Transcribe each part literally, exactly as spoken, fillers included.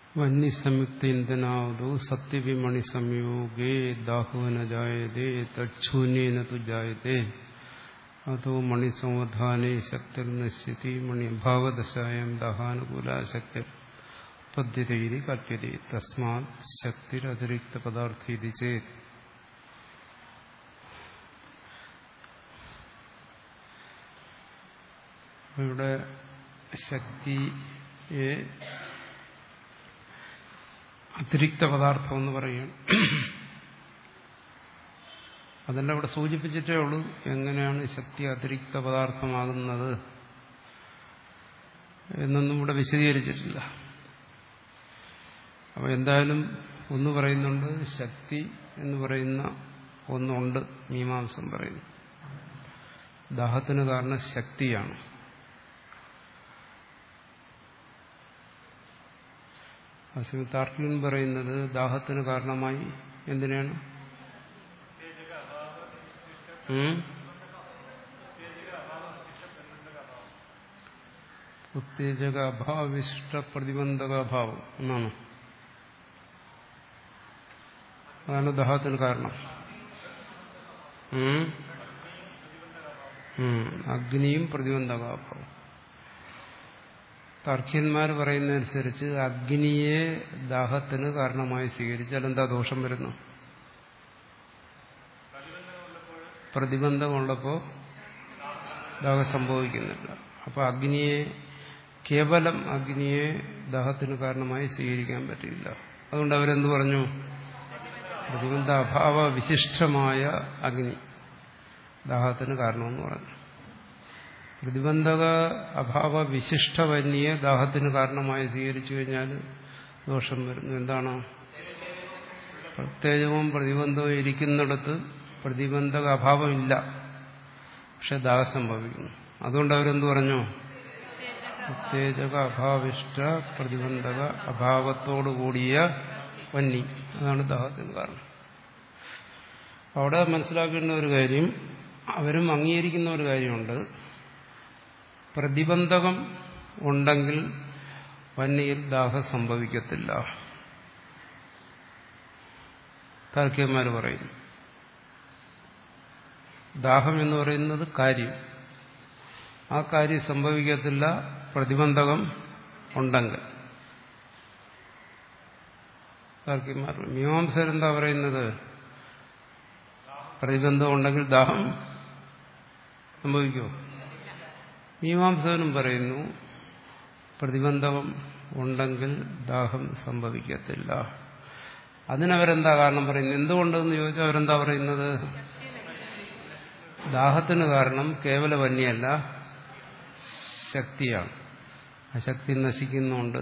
വന്യസംയുക്ത ഇന്ധനാവതോ സത്യവിമണി സംയോഗേ ദാഹുവന ജായതേ തച്ഛൂന്യേന തു ജായതേ അതോ മണിസംവധാനേ ശക്തിർനശ്യതി മണിഭാവദശായാം ദാഹാനുകൂല ശക്തി പദ്ധ്യതൈരി കല്പ്യതേ തസ്മാത് ശക്തിരതിരിക്ത പദാർത്ഥീതി ചേത്. ഇവിടെ ശക്തിയെ അതിരിക്ത പദാർത്ഥം എന്ന് പറയുകയാണ്. അതെല്ലാം ഇവിടെ സൂചിപ്പിച്ചിട്ടേ ഉള്ളൂ. എങ്ങനെയാണ് ശക്തി അതിരിക്ത പദാർത്ഥമാകുന്നത് എന്നൊന്നും ഇവിടെ വിശദീകരിച്ചിട്ടില്ല. അപ്പോൾ എന്തായാലും ഒന്ന് പറയുന്നുണ്ട്, ശക്തി എന്ന് പറയുന്ന ഒന്നുണ്ട്. മീമാംസം പറയുന്നു ദാഹത്തിന് കാരണം ശക്തിയാണ്. താർക്കികൻ പറയുന്നത് ദാഹത്തിന് കാരണമായി എന്തിനാണ്? ഉത്തേജക അഭാവ വിശിഷ്ട പ്രതിബന്ധക അഭാവം എന്നാണ്. അതാണ് ദാഹത്തിന് കാരണം. അഗ്നിയും പ്രതിബന്ധകാഭാവം. താർക്കികന്മാർ പറയുന്നതനുസരിച്ച് അഗ്നിയെ ദാഹത്തിന് കാരണമായി സ്വീകരിച്ചാൽ എന്താ ദോഷം വരുന്നു? പ്രതിബന്ധമുള്ളപ്പോൾ ദാഹം സംഭവിക്കുന്നില്ല. അപ്പൊ അഗ്നിയെ കേവലം അഗ്നിയെ ദാഹത്തിന് കാരണമായി സ്വീകരിക്കാൻ പറ്റില്ല. അതുകൊണ്ട് അവരെന്ത് പറഞ്ഞു? പ്രതിബന്ധ അഭാവ വിശിഷ്ടമായ അഗ്നി ദാഹത്തിന് കാരണമെന്ന് പറഞ്ഞു. പ്രതിബന്ധക അഭാവ വിശിഷ്ടവന്യെ ദാഹത്തിന് കാരണമായി സ്വീകരിച്ചു കഴിഞ്ഞാൽ ദോഷം വരുന്നു. എന്താണ്? പ്രത്യേകവും പ്രതിബന്ധവും ഇരിക്കുന്നിടത്ത് പ്രതിബന്ധക അഭാവമില്ല, പക്ഷെ ദാഹം സംഭവിക്കുന്നു. അതുകൊണ്ട് അവരെന്ത് പറഞ്ഞു? ഉത്തേജക അഭാവിഷ്ട പ്രതിബന്ധക അഭാവത്തോടു കൂടിയ വന്നി, അതാണ് ദാഹത്തിന് കാരണം. അവിടെ മനസ്സിലാക്കേണ്ട ഒരു കാര്യം, അവരും അംഗീകരിക്കുന്ന ഒരു കാര്യമുണ്ട്. പ്രതിബന്ധകം ഉണ്ടെങ്കിൽ വന്യയിൽ ദാഹം സംഭവിക്കത്തില്ല. താർക്കികന്മാർ പറയുന്നു ദാഹം എന്ന് പറയുന്നത് കാര്യം, ആ കാര്യം സംഭവിക്കത്തില്ല പ്രതിബന്ധകം ഉണ്ടെങ്കിൽ. താർക്കികന്മാർ മീമാംസകരെന്താ പറയുന്നത്? പ്രതിബന്ധം ഉണ്ടെങ്കിൽ ദാഹം സംഭവിക്കുമോ? മീമാംസകനും പറയുന്നു പ്രതിബന്ധകം ഉണ്ടെങ്കിൽ ദാഹം സംഭവിക്കത്തില്ല. അതിനവരെന്താ കാരണം പറയുന്നത്? എന്തുകൊണ്ടെന്ന് ചോദിച്ചാൽ അവരെന്താ പറയുന്നത്? ദാഹത്തിന് കാരണം കേവല വന്യല്ല, ശക്തിയാണ്. ആ ശക്തി നശിക്കുന്നുണ്ട്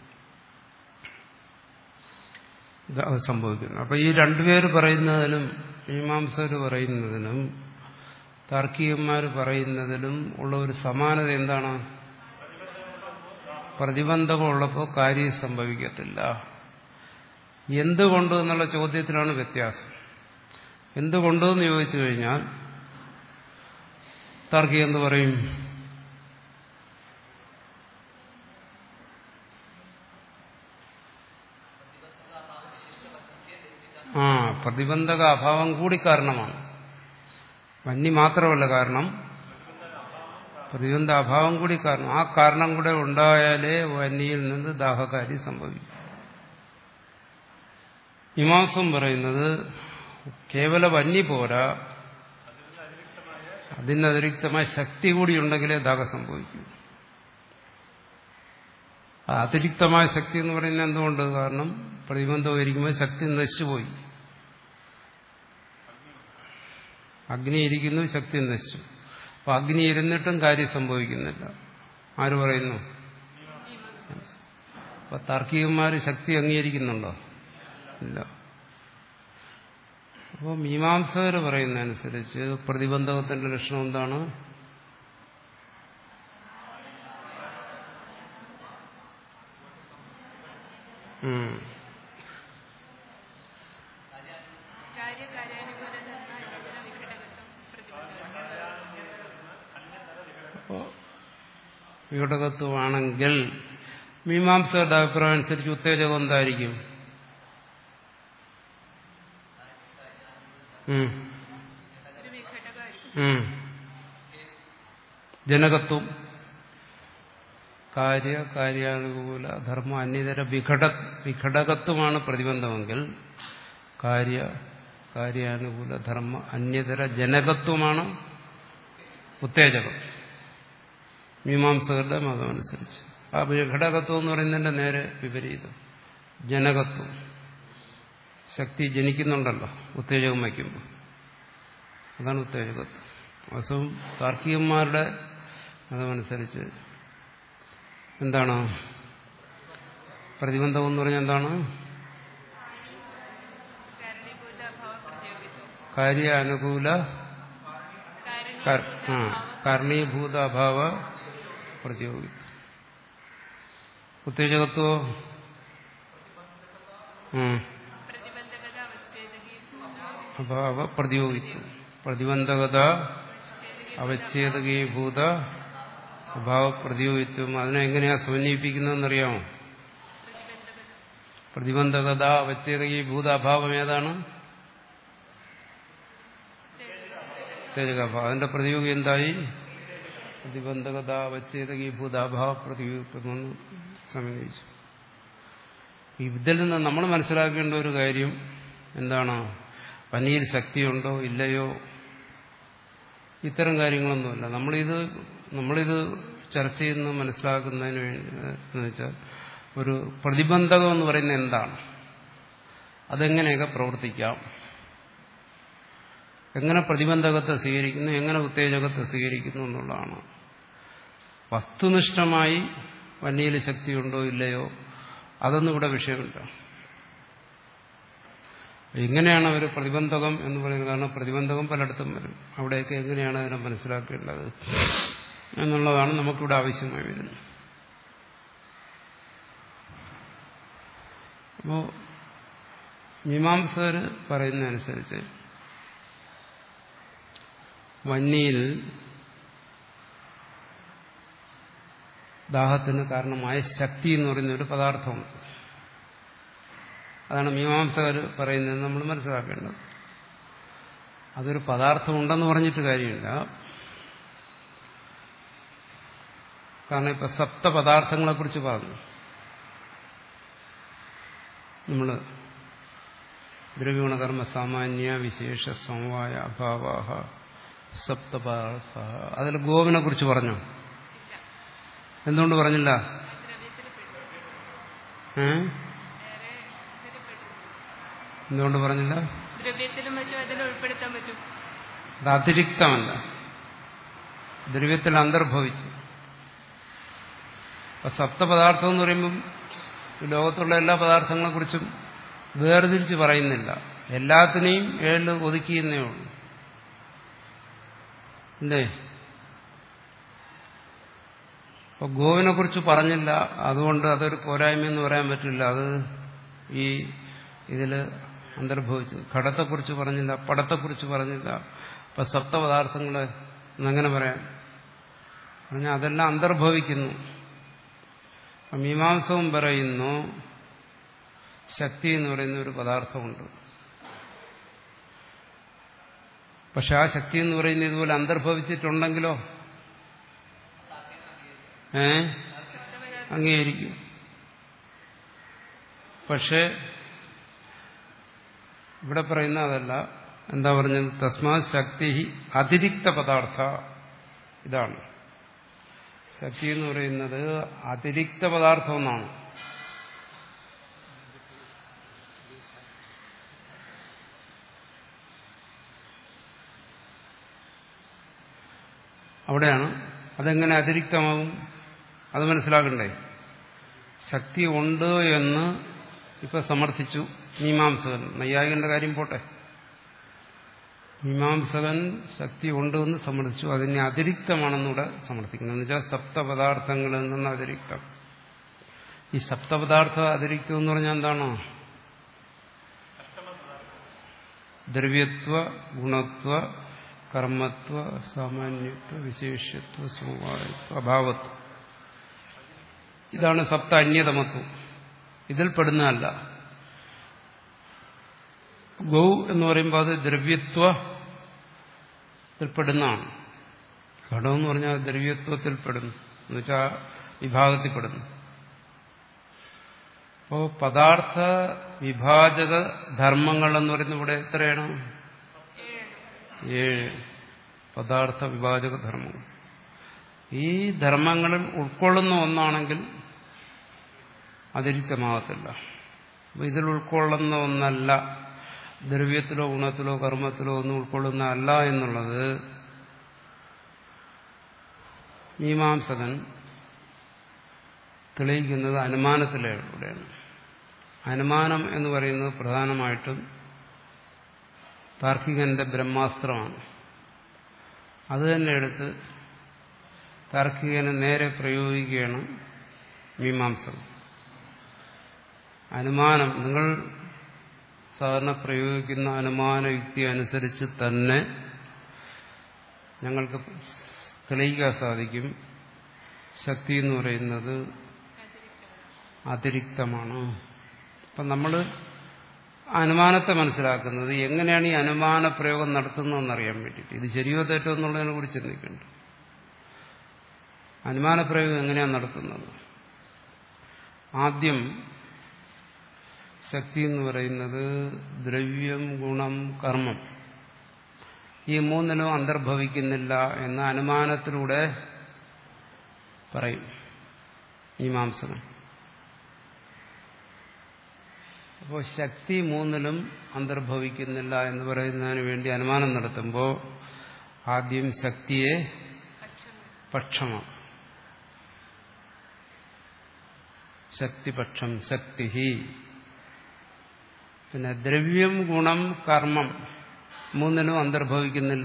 ദാഹം സംഭവിക്കുന്നു. അപ്പൊ ഈ രണ്ടുപേര് പറയുന്നതിലും മീമാംസകർ പറയുന്നതിനും താർക്കികന്മാർ പറയുന്നതിലും ഉള്ള ഒരു സമാനത എന്താണ്? പ്രതിബന്ധകം ഉള്ളപ്പോൾ കാര്യം സംഭവിക്കത്തില്ല. എന്തുകൊണ്ട് എന്നുള്ള ചോദ്യത്തിലാണ് വ്യത്യാസം. എന്തുകൊണ്ടെന്ന് ചോദിച്ചു കഴിഞ്ഞാൽ താർക്കികൻ എന്ത് പറയും? ആ പ്രതിബന്ധക അഭാവം കൂടി കാരണമാണ്. വന്നി മാത്രമല്ല കാരണം, പ്രതിബന്ധ അഭാവം കൂടി കാരണം. ആ കാരണം കൂടെ ഉണ്ടായാലേ വന്യയിൽ നിന്ന് ദാഹകാരി സംഭവിക്കും. മീമാംസം പറയുന്നത് കേവല വന്യ പോരാ, അതിനതിരിക്തമായ ശക്തി കൂടി ഉണ്ടെങ്കിലേ ദാഹം സംഭവിക്കൂ. അതിരിക്തമായ ശക്തി എന്ന് പറയുന്നത് എന്തുകൊണ്ട്? കാരണം പ്രതിബന്ധം ഇരിക്കുമ്പോൾ ശക്തി നശിച്ചുപോയി. അഗ്നി ഇരിക്കുന്നു, ശക്തി നശിച്ചു. അപ്പൊ അഗ്നി ഇരുന്നിട്ടും കാര്യം സംഭവിക്കുന്നില്ല. ആര് പറയുന്നു? അപ്പൊ താർക്കികന്മാർ ശക്തി അംഗീകരിക്കുന്നുണ്ടോ? ഇല്ല. അപ്പോൾ മീമാംസകർ പറയുന്നതനുസരിച്ച് പ്രതിബന്ധകത്തിന്റെ ലക്ഷണം എന്താണ്? വിഘടകത്വമാണെങ്കിൽ മീമാംസകരുടെ അഭിപ്രായം അനുസരിച്ച് ഉത്തേജകം എന്തായിരിക്കും? ജനകത്വം, കാര്യ കാര്യാനുകൂല ധർമ്മ അന്യതര വിഘട വിഘടകത്വമാണ് പ്രതിബന്ധമെങ്കിൽ കാര്യ കാര്യാനുകൂല ധർമ്മ അന്യതര ജനകത്വമാണ് ഉത്തേജകം മീമാംസകരുടെ മതമനുസരിച്ച്. ആ വിഘടകത്വം എന്ന് പറയുന്നതിന്റെ നേരെ വിപരീതം ജനകത്വം. ശക്തി ജനിക്കുന്നുണ്ടല്ലോ ഉത്തേജകം വയ്ക്കുമ്പോൾ, അതാണ് ഉത്തേജകത്വം. വാസ്തവം താർക്കികന്മാരുടെ അതനുസരിച്ച് എന്താണ് പ്രതിബന്ധം എന്ന് പറഞ്ഞാൽ എന്താണ്? കാര്യ അനുകൂല കാരണീഭൂത അഭാവ പ്രതിയോഗിത്വം. ഉത്തേജകത്വോ അഭാവ പ്രതിയോഗിത്വം. പ്രതിബന്ധകത അവച്ഛേദകീഭൂത അഭാവ പ്രതിയോഗിത്വം. അതിനെ എങ്ങനെയാ സമന്വയിപ്പിക്കുന്നതെന്നറിയാമോ? പ്രതിബന്ധകത അവച്ഛേദകീഭൂത അഭാവം ഏതാണ്? ഉത്തേജകാഭാവം. അതിന്റെ പ്രതിയോഗി എന്തായി? പ്രതിബന്ധകത അവച്ഛേദകീഭൂത അഭാവ പ്രതിയോഗിത്വം സമന്വയിച്ചു. ഇതിൽ നിന്ന് നമ്മൾ മനസ്സിലാക്കേണ്ട ഒരു കാര്യം എന്താണ്? പനിയിൽ ശക്തിയുണ്ടോ ഇല്ലയോ ഇത്തരം കാര്യങ്ങളൊന്നുമല്ല. നമ്മളിത് നമ്മളിത് ചർച്ച ചെയ്യുന്ന മനസ്സിലാക്കുന്നതിന് വേണ്ടി എന്ന് വെച്ചാൽ ഒരു പ്രതിബന്ധകം എന്ന് പറയുന്നത് എന്താണ്, അതെങ്ങനെയൊക്കെ പ്രവർത്തിക്കാം, എങ്ങനെ പ്രതിബന്ധകത്തെ സ്വീകരിക്കുന്നു, എങ്ങനെ ഉത്തേജകത്തെ സ്വീകരിക്കുന്നു എന്നുള്ളതാണ്. വസ്തുനിഷ്ഠമായി വന്യയിൽ ശക്തിയുണ്ടോ ഇല്ലയോ അതൊന്നും ഇവിടെ വിഷയമില്ല. എങ്ങനെയാണ് ഒരു പ്രതിബന്ധകം എന്ന് പറയുന്നത്? കാരണം പ്രതിബന്ധകം പലയിടത്തും വരും. അവിടെയൊക്കെ എങ്ങനെയാണ് അതിനെ മനസ്സിലാക്കേണ്ടത് എന്നുള്ളതാണ് നമുക്കിവിടെ ആവശ്യമായി വരുന്നത്. അപ്പോ മീമാംസകർ പറയുന്നതനുസരിച്ച് വന്യയിൽ ദാഹത്തിന് കാരണമായ ശക്തി എന്ന് പറയുന്ന ഒരു പദാർത്ഥമുണ്ട്. അതാണ് മീമാംസകർ പറയുന്നത് നമ്മൾ മനസ്സിലാക്കേണ്ടത്. അതൊരു പദാർത്ഥമുണ്ടെന്ന് പറഞ്ഞിട്ട് കാര്യമില്ല. കാരണം ഇപ്പൊ സപ്തപദാർത്ഥങ്ങളെ കുറിച്ച് പറഞ്ഞു. നമ്മൾ ദ്രവ്യഗുണകർമ്മ സാമാന്യ വിശേഷ സമവായ അഭാവാഹ സപ്തപദാർത്ഥ. അതിൽ ഗോവിനെ കുറിച്ച് പറഞ്ഞു. എന്തുകൊണ്ട് പറഞ്ഞില്ല? ഏ എന്തുകൊണ്ട് പറഞ്ഞില്ല? അത് അതിരിക്തമല്ല, ദ്രവ്യത്തിൽ അന്തർഭവിച്ചു. അപ്പൊ സപ്തപദാർത്ഥം എന്ന് പറയുമ്പം ലോകത്തുള്ള എല്ലാ പദാർത്ഥങ്ങളെ കുറിച്ചും വേർതിരിച്ച് പറയുന്നില്ല. എല്ലാത്തിനെയും ഏഴിൽ ഒതുക്കിയെന്നേ ഉള്ളൂ. അല്ലേ? അപ്പൊ ഗോവിനെ കുറിച്ച് പറഞ്ഞില്ല, അതുകൊണ്ട് അതൊരു പോരായ്മയെന്ന് പറയാൻ പറ്റില്ല. അത് ഈ ഇതില് അന്തർഭവിച്ചു. ഘടത്തെക്കുറിച്ച് പറഞ്ഞില്ല, പടത്തെക്കുറിച്ച് പറഞ്ഞില്ല. അപ്പൊ സപ്തപദാർത്ഥങ്ങള് എന്നെങ്ങനെ പറയാം? പറഞ്ഞാൽ അതെല്ലാം അന്തർഭവിക്കുന്നു. മീമാംസവും പറയുന്നു ശക്തി എന്ന് പറയുന്ന ഒരു പദാർത്ഥമുണ്ട്. പക്ഷെ ആ ശക്തി എന്ന് പറയുന്നത് ഇതുപോലെ അന്തർഭവിച്ചിട്ടുണ്ടെങ്കിലോ ഏ അംഗീകരിക്കും. പക്ഷെ ഇവിടെ പറയുന്ന അതല്ല. എന്താ പറഞ്ഞത്? തസ്മാ ശക്തി അതിരിക്ത പദാർത്ഥ. ഇതാണ് ശക്തി എന്ന് പറയുന്നത് അതിരിക്ത പദാർത്ഥം എന്നാണ്. അവിടെയാണ്. അതെങ്ങനെ അതിരിക്തമാകും അത് മനസ്സിലാക്കണ്ടേ? ശക്തി ഉണ്ട് എന്ന് ഇപ്പൊ സമർത്ഥിച്ചു മീമാംസകൻ. നൈയായികന്റെ കാര്യം പോട്ടെ. മീമാംസകൻ ശക്തി ഉണ്ട് എന്ന് സമർത്ഥിച്ചു. അതിനെ അതിരിക്തമാണെന്നൂടെ സമർത്ഥിക്കുന്നു. എന്ന് വെച്ചാൽ സപ്തപദാർത്ഥങ്ങളിൽ നിന്ന് അതിരിക്തം. ഈ സപ്തപദാർത്ഥ അതിരിക്തം എന്ന് പറഞ്ഞാൽ എന്താണോ? ദ്രവ്യത്വ, ഗുണത്വ, കർമ്മത്വ, സാമാന്യത്വ, വിശേഷ്യത്വ, സമവായത്വ, അഭാവത്വം. ഇതാണ് സപ്ത അന്യതമത്വം. ഇതിൽ പെടുന്നതല്ല. ഗൗ എന്ന് പറയുമ്പോൾ അത് ദ്രവ്യത്വത്തിൽപ്പെടുന്നതാണ്. ഘടം എന്ന് പറഞ്ഞാൽ ദ്രവ്യത്വത്തിൽപ്പെടുന്നു, എന്നുവെച്ചാൽ വിഭാഗത്തിൽപ്പെടുന്നു. അപ്പോ പദാർത്ഥ വിഭാജക ധർമ്മങ്ങൾ എന്ന് പറയുന്നത് ഇവിടെ എത്രയാണ്? ഏഴ് പദാർത്ഥ വിഭാജക ധർമ്മങ്ങൾ. ഈ ധർമ്മങ്ങളിൽ ഉൾക്കൊള്ളുന്ന ഒന്നാണെങ്കിൽ അതിരിക്തമാകത്തില്ല. അപ്പൊ ഇതിൽ ഉൾക്കൊള്ളുന്ന ഒന്നല്ല, ദ്രവ്യത്തിലോ ഗുണത്തിലോ കർമ്മത്തിലോ ഒന്നും ഉൾക്കൊള്ളുന്ന അല്ല എന്നുള്ളത് മീമാംസകൻ തെളിയിക്കുന്നത് അനുമാനത്തിലൂടെയാണ്. അനുമാനം എന്ന് പറയുന്നത് പ്രധാനമായിട്ടും താർക്കികന്റെ ബ്രഹ്മാസ്ത്രമാണ്. അത് തന്നെ എടുത്ത് താർക്കികന് നേരെ പ്രയോഗിക്കുകയാണ് മീമാംസകൻ. അനുമാനം, നിങ്ങൾ സാധാരണ പ്രയോഗിക്കുന്ന അനുമാന യുക്തി അനുസരിച്ച് തന്നെ ഞങ്ങൾക്ക് തെളിയിക്കാൻ സാധിക്കും ശക്തി എന്ന് പറയുന്നത് അതിരിക്തമാണ്. അപ്പം നമ്മൾ അനുമാനത്തെ മനസ്സിലാക്കുന്നത് എങ്ങനെയാണ് ഈ അനുമാന പ്രയോഗം നടത്തുന്നതെന്നറിയാൻ വേണ്ടിയിട്ട്. ഇത് ശരിയോ തെറ്റോ എന്നുള്ളതിനെ കുറിച്ച് ചിന്തിക്കുന്നുണ്ട്. അനുമാന പ്രയോഗം എങ്ങനെയാണ് നടത്തുന്നത്? ആദ്യം ശക്തി എന്ന് പറയുന്നത് ദ്രവ്യം ഗുണം കർമ്മം ഈ മൂന്നിലും അന്തർഭവിക്കുന്നില്ല എന്ന അനുമാനത്തിലൂടെ പറയും മീമാംസകൻ. അപ്പോൾ ശക്തി മൂന്നിലും അന്തർഭവിക്കുന്നില്ല എന്ന് പറയുന്നതിന് വേണ്ടി അനുമാനം നടത്തുമ്പോൾ ആദ്യം ശക്തിയെ പക്ഷമാക്കും. ശക്തിപക്ഷം ശക്തി. പിന്നെ ദ്രവ്യം ഗുണം കർമ്മം മൂന്നിനും അന്തർഭവിക്കുന്നില്ല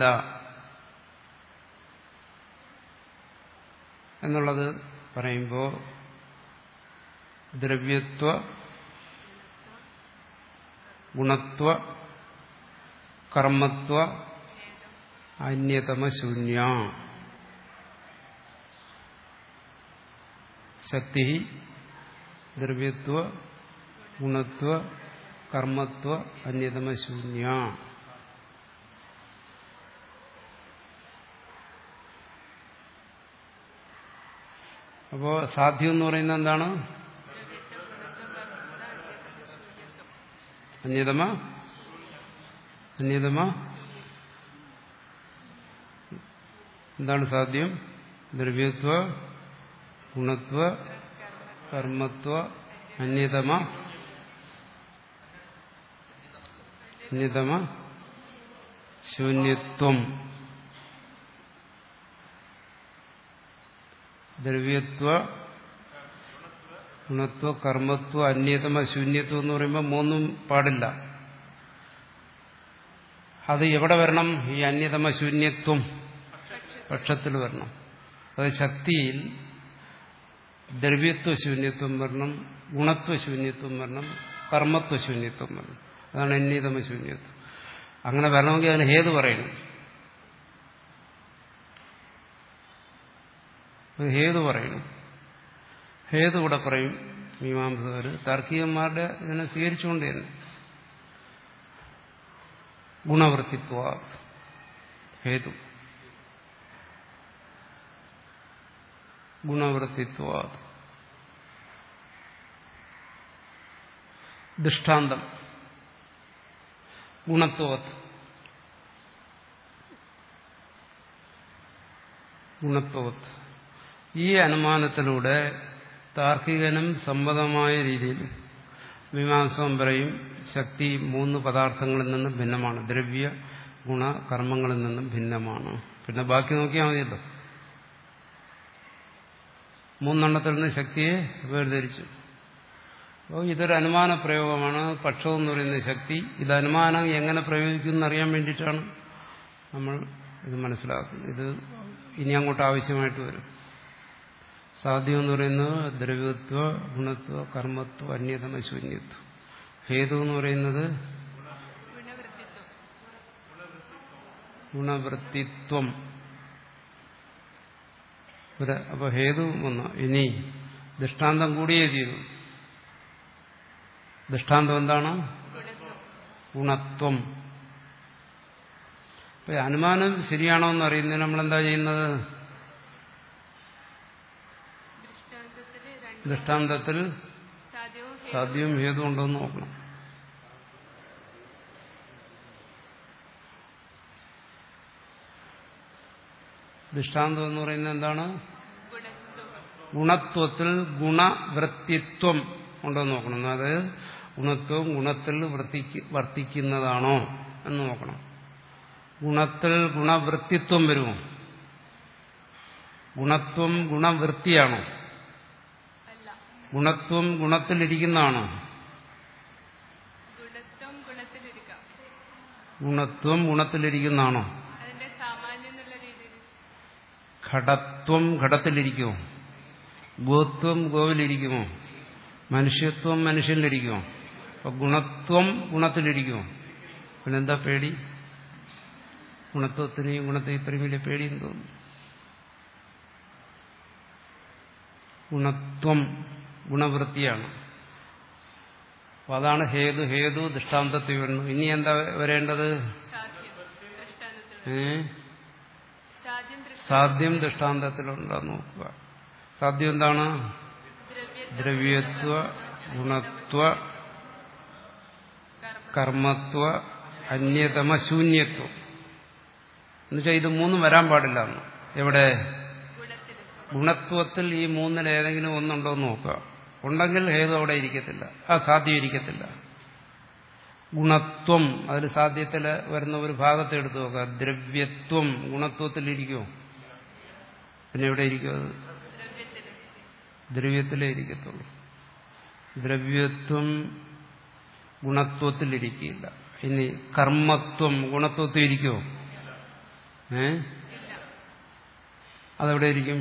എന്നുള്ളത് പറയുമ്പോൾ ദ്രവ്യത്വ ഗുണത്വ കർമ്മത്വ അന്യതമശൂന്യ ശക്തി ദ്രവ്യത്വ ഗുണത്വ കർമ്മത്വ അന്യതമശൂന്യ. അപ്പോ സാധ്യം എന്ന് പറയുന്നത് എന്താണ്? അന്യതമ അന്യതമ എന്താണ് സാധ്യം? ദ്രവ്യത്വ ഗുണത്വ കർമ്മത്വ അന്യതമ അന്യതമ ശൂന്യത്വം. ദ്രവ്യത്വ ഗുണത്വ കർമ്മത്വ അന്യതമ ശൂന്യത്വം എന്ന് പറയുമ്പോൾ മൂന്നും പാടില്ല. അത് എവിടെ വരണം? ഈ അന്യതമ ശൂന്യത്വം പക്ഷത്തിൽ വരണം. അത് ശക്തിയിൽ ദ്രവ്യത്വ ശൂന്യത്വം വരണം, ഗുണത്വ ശൂന്യത്വം വരണം, കർമ്മത്വ ശൂന്യത്വം വരണം. അതാണ് അന്യതമ ശൂന്യത്വം. അങ്ങനെ വരണമെങ്കിൽ അതിന് ഹേതു പറയണം. ഹേതു പറയണം. ഹേതു ഇവിടെ പറയും മീമാംസകർ. താർക്കികന്മാരുടെ ഇതിനെ സ്വീകരിച്ചുകൊണ്ട് തന്നെ ഗുണവൃത്തിത്വ ഹേതു ഗുണവൃത്തിത്വ. ദൃഷ്ടാന്തം ഗുണത്വത് ഗുണത്വത്. ഈ അനുമാനത്തിലൂടെ താർക്കികനും സമ്മതമായ രീതിയിൽ മീമാംസകൻ പറയും ശക്തി മൂന്ന് പദാർത്ഥങ്ങളിൽ നിന്നും ഭിന്നമാണ്, ദ്രവ്യ ഗുണ കർമ്മങ്ങളിൽ നിന്നും ഭിന്നമാണ്. പിന്നെ ബാക്കി നോക്കിയാൽ മതിയല്ലോ. മൂന്നെണ്ണത്തിൽ നിന്ന് ശക്തിയെ വേർതിരിച്ചു. അപ്പോൾ ഇതൊരു അനുമാന പ്രയോഗമാണ്. പക്ഷം എന്ന് പറയുന്ന ശക്തി. ഇത് അനുമാനം എങ്ങനെ പ്രയോഗിക്കും എന്നറിയാൻ വേണ്ടിയിട്ടാണ് നമ്മൾ ഇത് മനസ്സിലാക്കുന്നത്. ഇത് ഇനി അങ്ങോട്ട് ആവശ്യമായിട്ട് വരും. സാധ്യം എന്ന് പറയുന്നത് ദ്രവ്യത്വ ഗുണത്വ കർമ്മത്വ അന്യതമ ശൂന്യത്വം. ഹേതു എന്ന് പറയുന്നത് ഗുണവൃത്തിത്വം. അപ്പൊ ഹേതു വന്ന ഇനി ദൃഷ്ടാന്തം കൂടിയേ തീരും. ദൃഷ്ടാന്തം എന്താണ്? ഗുണത്വം. അപ്പൊ അനുമാനം ശരിയാണോ എന്ന് അറിയുന്നതിന് നമ്മളെന്താ ചെയ്യുന്നത്? ദൃഷ്ടാന്തത്തിൽ സാധ്യവും ഹേതു ഉണ്ടോ എന്ന് നോക്കണം. ദൃഷ്ടാന്തം എന്ന് പറയുന്നത് എന്താണ്? ഗുണത്വത്തിൽ ഗുണവൃത്തിത്വം ഉണ്ടോ എന്ന് നോക്കണം. അതായത് ഗുണത്വം ഗുണത്തിൽ വൃത്തിക്ക് വർത്തിക്കുന്നതാണോ എന്ന് നോക്കണം. ഗുണത്തിൽ ഗുണവൃത്തിത്വം വരുമോ? ഗുണത്വം ഗുണവൃത്തിയാണോ? ഗുണത്വം ഗുണത്തിലിരിക്കുന്നതാണോ? ഗുണത്വം ഗുണത്തിലിരിക്കുന്നതാണോ? ഘടത്വം ഘടത്തിലിരിക്കുമോ? ഗോത്വം ഗോവിലിരിക്കുമോ? മനുഷ്യത്വം മനുഷ്യനിലിരിക്കുമോ? അപ്പൊ ഗുണത്വം ഗുണത്തിലിരിക്കുമോ? പിന്നെന്താ പേടി? ഗുണത്വത്തിനെയും ഗുണത്തെ ഇത്രയും വലിയ പേടിയെന്ന് തോന്നുന്നു. ഗുണത്വം ഗുണവൃത്തിയാണ്. അപ്പൊ അതാണ് ഹേതു. ഹേതു ദൃഷ്ടാന്തത്തിൽ വരുന്നു. ഇനി എന്താ വരേണ്ടത്? ഏ സാധ്യം ദൃഷ്ടാന്തത്തിലുണ്ടെന്ന് നോക്കുക. സാധ്യം എന്താണ്? ദ്രവ്യത്വ ഗുണത്വ കർമ്മത്വ അന്യതമ ശൂന്യത്വം. എന്നുവെച്ചാൽ ഇത് മൂന്നും വരാൻ പാടില്ല. എവിടെ? ഗുണത്വത്തിൽ ഈ മൂന്നിൽ ഏതെങ്കിലും ഒന്നുണ്ടോ എന്ന് നോക്കുക. ഉണ്ടെങ്കിൽ ഹേതു അവിടെ ഇരിക്കത്തില്ല, ആ സാധ്യം ഇരിക്കത്തില്ല. ഗുണത്വം അതിൽ സാധ്യത്തിൽ വരുന്ന ഒരു ഭാഗത്തെ എടുത്തു നോക്കുക. ദ്രവ്യത്വം ഗുണത്വത്തിലിരിക്കുമോ? പിന്നെ എവിടെ ഇരിക്കും? അത് ദ്രവ്യത്തിലേ ഇരിക്കത്തുള്ളൂ. ദ്രവ്യത്വം ഗുണത്വത്തിലിരിക്കില്ല. ഇനി കർമ്മത്വം ഗുണത്വത്തിൽ ഇരിക്കുമോ? ഏ അതെവിടെ ഇരിക്കും?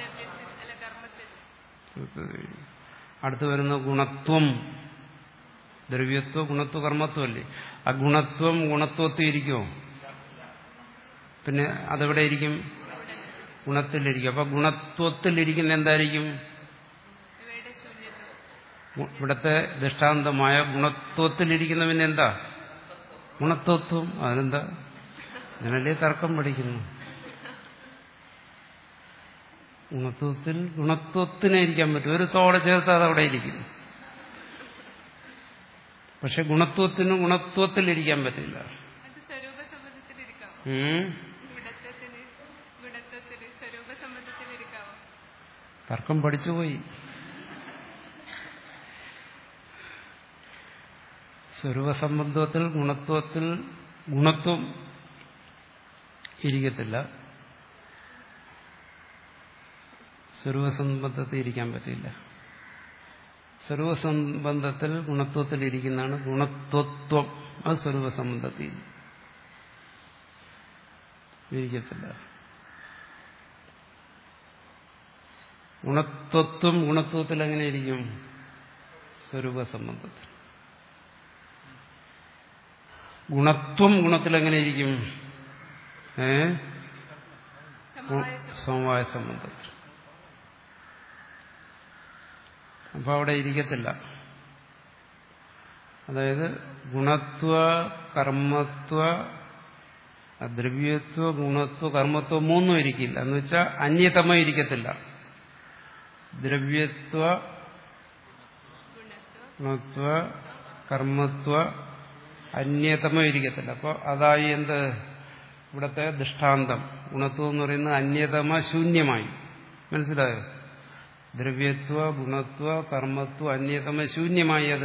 അടുത്ത് വരുന്ന ഗുണത്വം. ദ്രവ്യത്വം ഗുണത്വ കർമ്മത്വം അല്ലേ? ആ ഗുണത്വം ഗുണത്വത്തിൽ ഇരിക്കുമോ? പിന്നെ അതെവിടെ ഇരിക്കും? ഗുണത്തിലിരിക്കും. അപ്പൊ ഗുണത്വത്തിലിരിക്കുന്ന എന്തായിരിക്കും? ഇവിടത്തെ ദൃഷ്ടാന്തമായ ഗുണത്വത്തിലിരിക്കുന്ന പിന്നെ എന്താ? ഗുണത്വത്വം. അതിനെന്താ? ഞാനല്ലേ തർക്കം പഠിക്കുന്നു. ഗുണത്വത്തിൽ ഗുണത്വത്തിനെ ഇരിക്കാൻ പറ്റും. ഒരു തോടെ ചേർത്ത് അതവിടെ ഇരിക്കും. പക്ഷെ ഗുണത്വത്തിന് ഗുണത്വത്തിലിരിക്കാൻ പറ്റില്ല. തർക്കം പഠിച്ചുപോയി. സ്വരൂപസംബന്ധത്തിൽ ഗുണത്വത്തിൽ ഗുണത്വം ഇരിക്കത്തില്ല. സ്വരൂപസംബന്ധത്തിൽ ഇരിക്കാൻ പറ്റില്ല. സ്വരൂപസംബന്ധത്തിൽ ഗുണത്വത്തിൽ ഇരിക്കുന്നതാണ് ഗുണത്വത്വം. അത് സ്വരൂപസംബന്ധത്തിൽ ഇരിക്കത്തില്ല. ഗുണത്വത്വം ഗുണത്വത്തിൽ എങ്ങനെ ഇരിക്കും? സ്വരൂപസംബന്ധത്തിൽ. ഗുണത്വം ഗുണത്തിൽ എങ്ങനെ ഇരിക്കും? ഏ സമവായ സംബന്ധത്തിൽ. അപ്പൊ അവിടെ ഇരിക്കത്തില്ല. അതായത് ഗുണത്വ കർമ്മത്വ ദ്രവ്യത്വ ഗുണത്വ കർമ്മത്വം മൂന്നും ഇരിക്കില്ല. എന്ന് വെച്ചാൽ അന്യതമ ഇരിക്കത്തില്ല. ദ്രവ്യത്വ ഗുണത്വ കർമ്മത്വ അന്യതമ ഇരിക്കത്തില്ല. അപ്പോൾ അതായി എന്ത്? ഇവിടത്തെ ദൃഷ്ടാന്തം ഗുണത്വം എന്ന് പറയുന്നത് അന്യതമ ശൂന്യമായി. മനസ്സിലായോ? ദ്രവ്യത്വ ഗുണത്വ കർമ്മത്വ അന്യതമ ശൂന്യമായി. അത്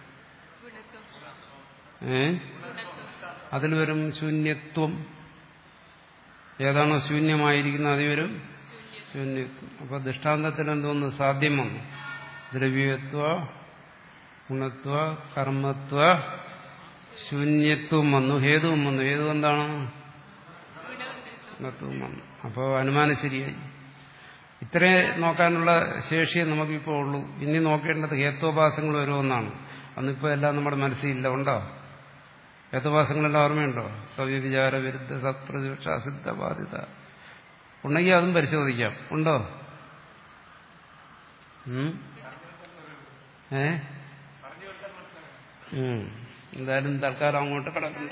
ഏ അതിൽ വരും ശൂന്യത്വം. ഏതാണോ ശൂന്യമായിരിക്കുന്നത് അതിൽ വരും ശൂന്യത്വം. അപ്പൊ ദൃഷ്ടാന്തത്തിൽ എന്തോന്ന്? സാധ്യം വന്നു. ദ്രവ്യത്വ ഗുണത്വ കർമ്മത്വ ശൂന്യത്വം വന്നു. ഹേതുവും വന്നു. ഹേതു എന്താണ്? ഗുണത്വം വന്നു. അപ്പോൾ അനുമാനം ശരിയായി. ഇത്രേ നോക്കാനുള്ള ശേഷിയെ നമുക്കിപ്പോൾ ഉള്ളൂ. ഇനി നോക്കേണ്ടത് ഹേത്വോപാസങ്ങൾ വരുമെന്നാണ്. അന്നിപ്പോൾ എല്ലാം നമ്മുടെ മനസ്സിലില്ല. ഉണ്ടോ? ഹേത്വോപാസങ്ങളെല്ലാം ഓർമ്മയുണ്ടോ? സവ്യവിചാര വിരുദ്ധ സത്പ്രതിപക്ഷ അസിദ്ധ ബാധിത ഉണ്ടെങ്കിൽ അതും പരിശോധിക്കാം. ഉണ്ടോ? ഏ എന്തായാലും തൽക്കാലം അങ്ങോട്ട് കിടക്കുന്നു.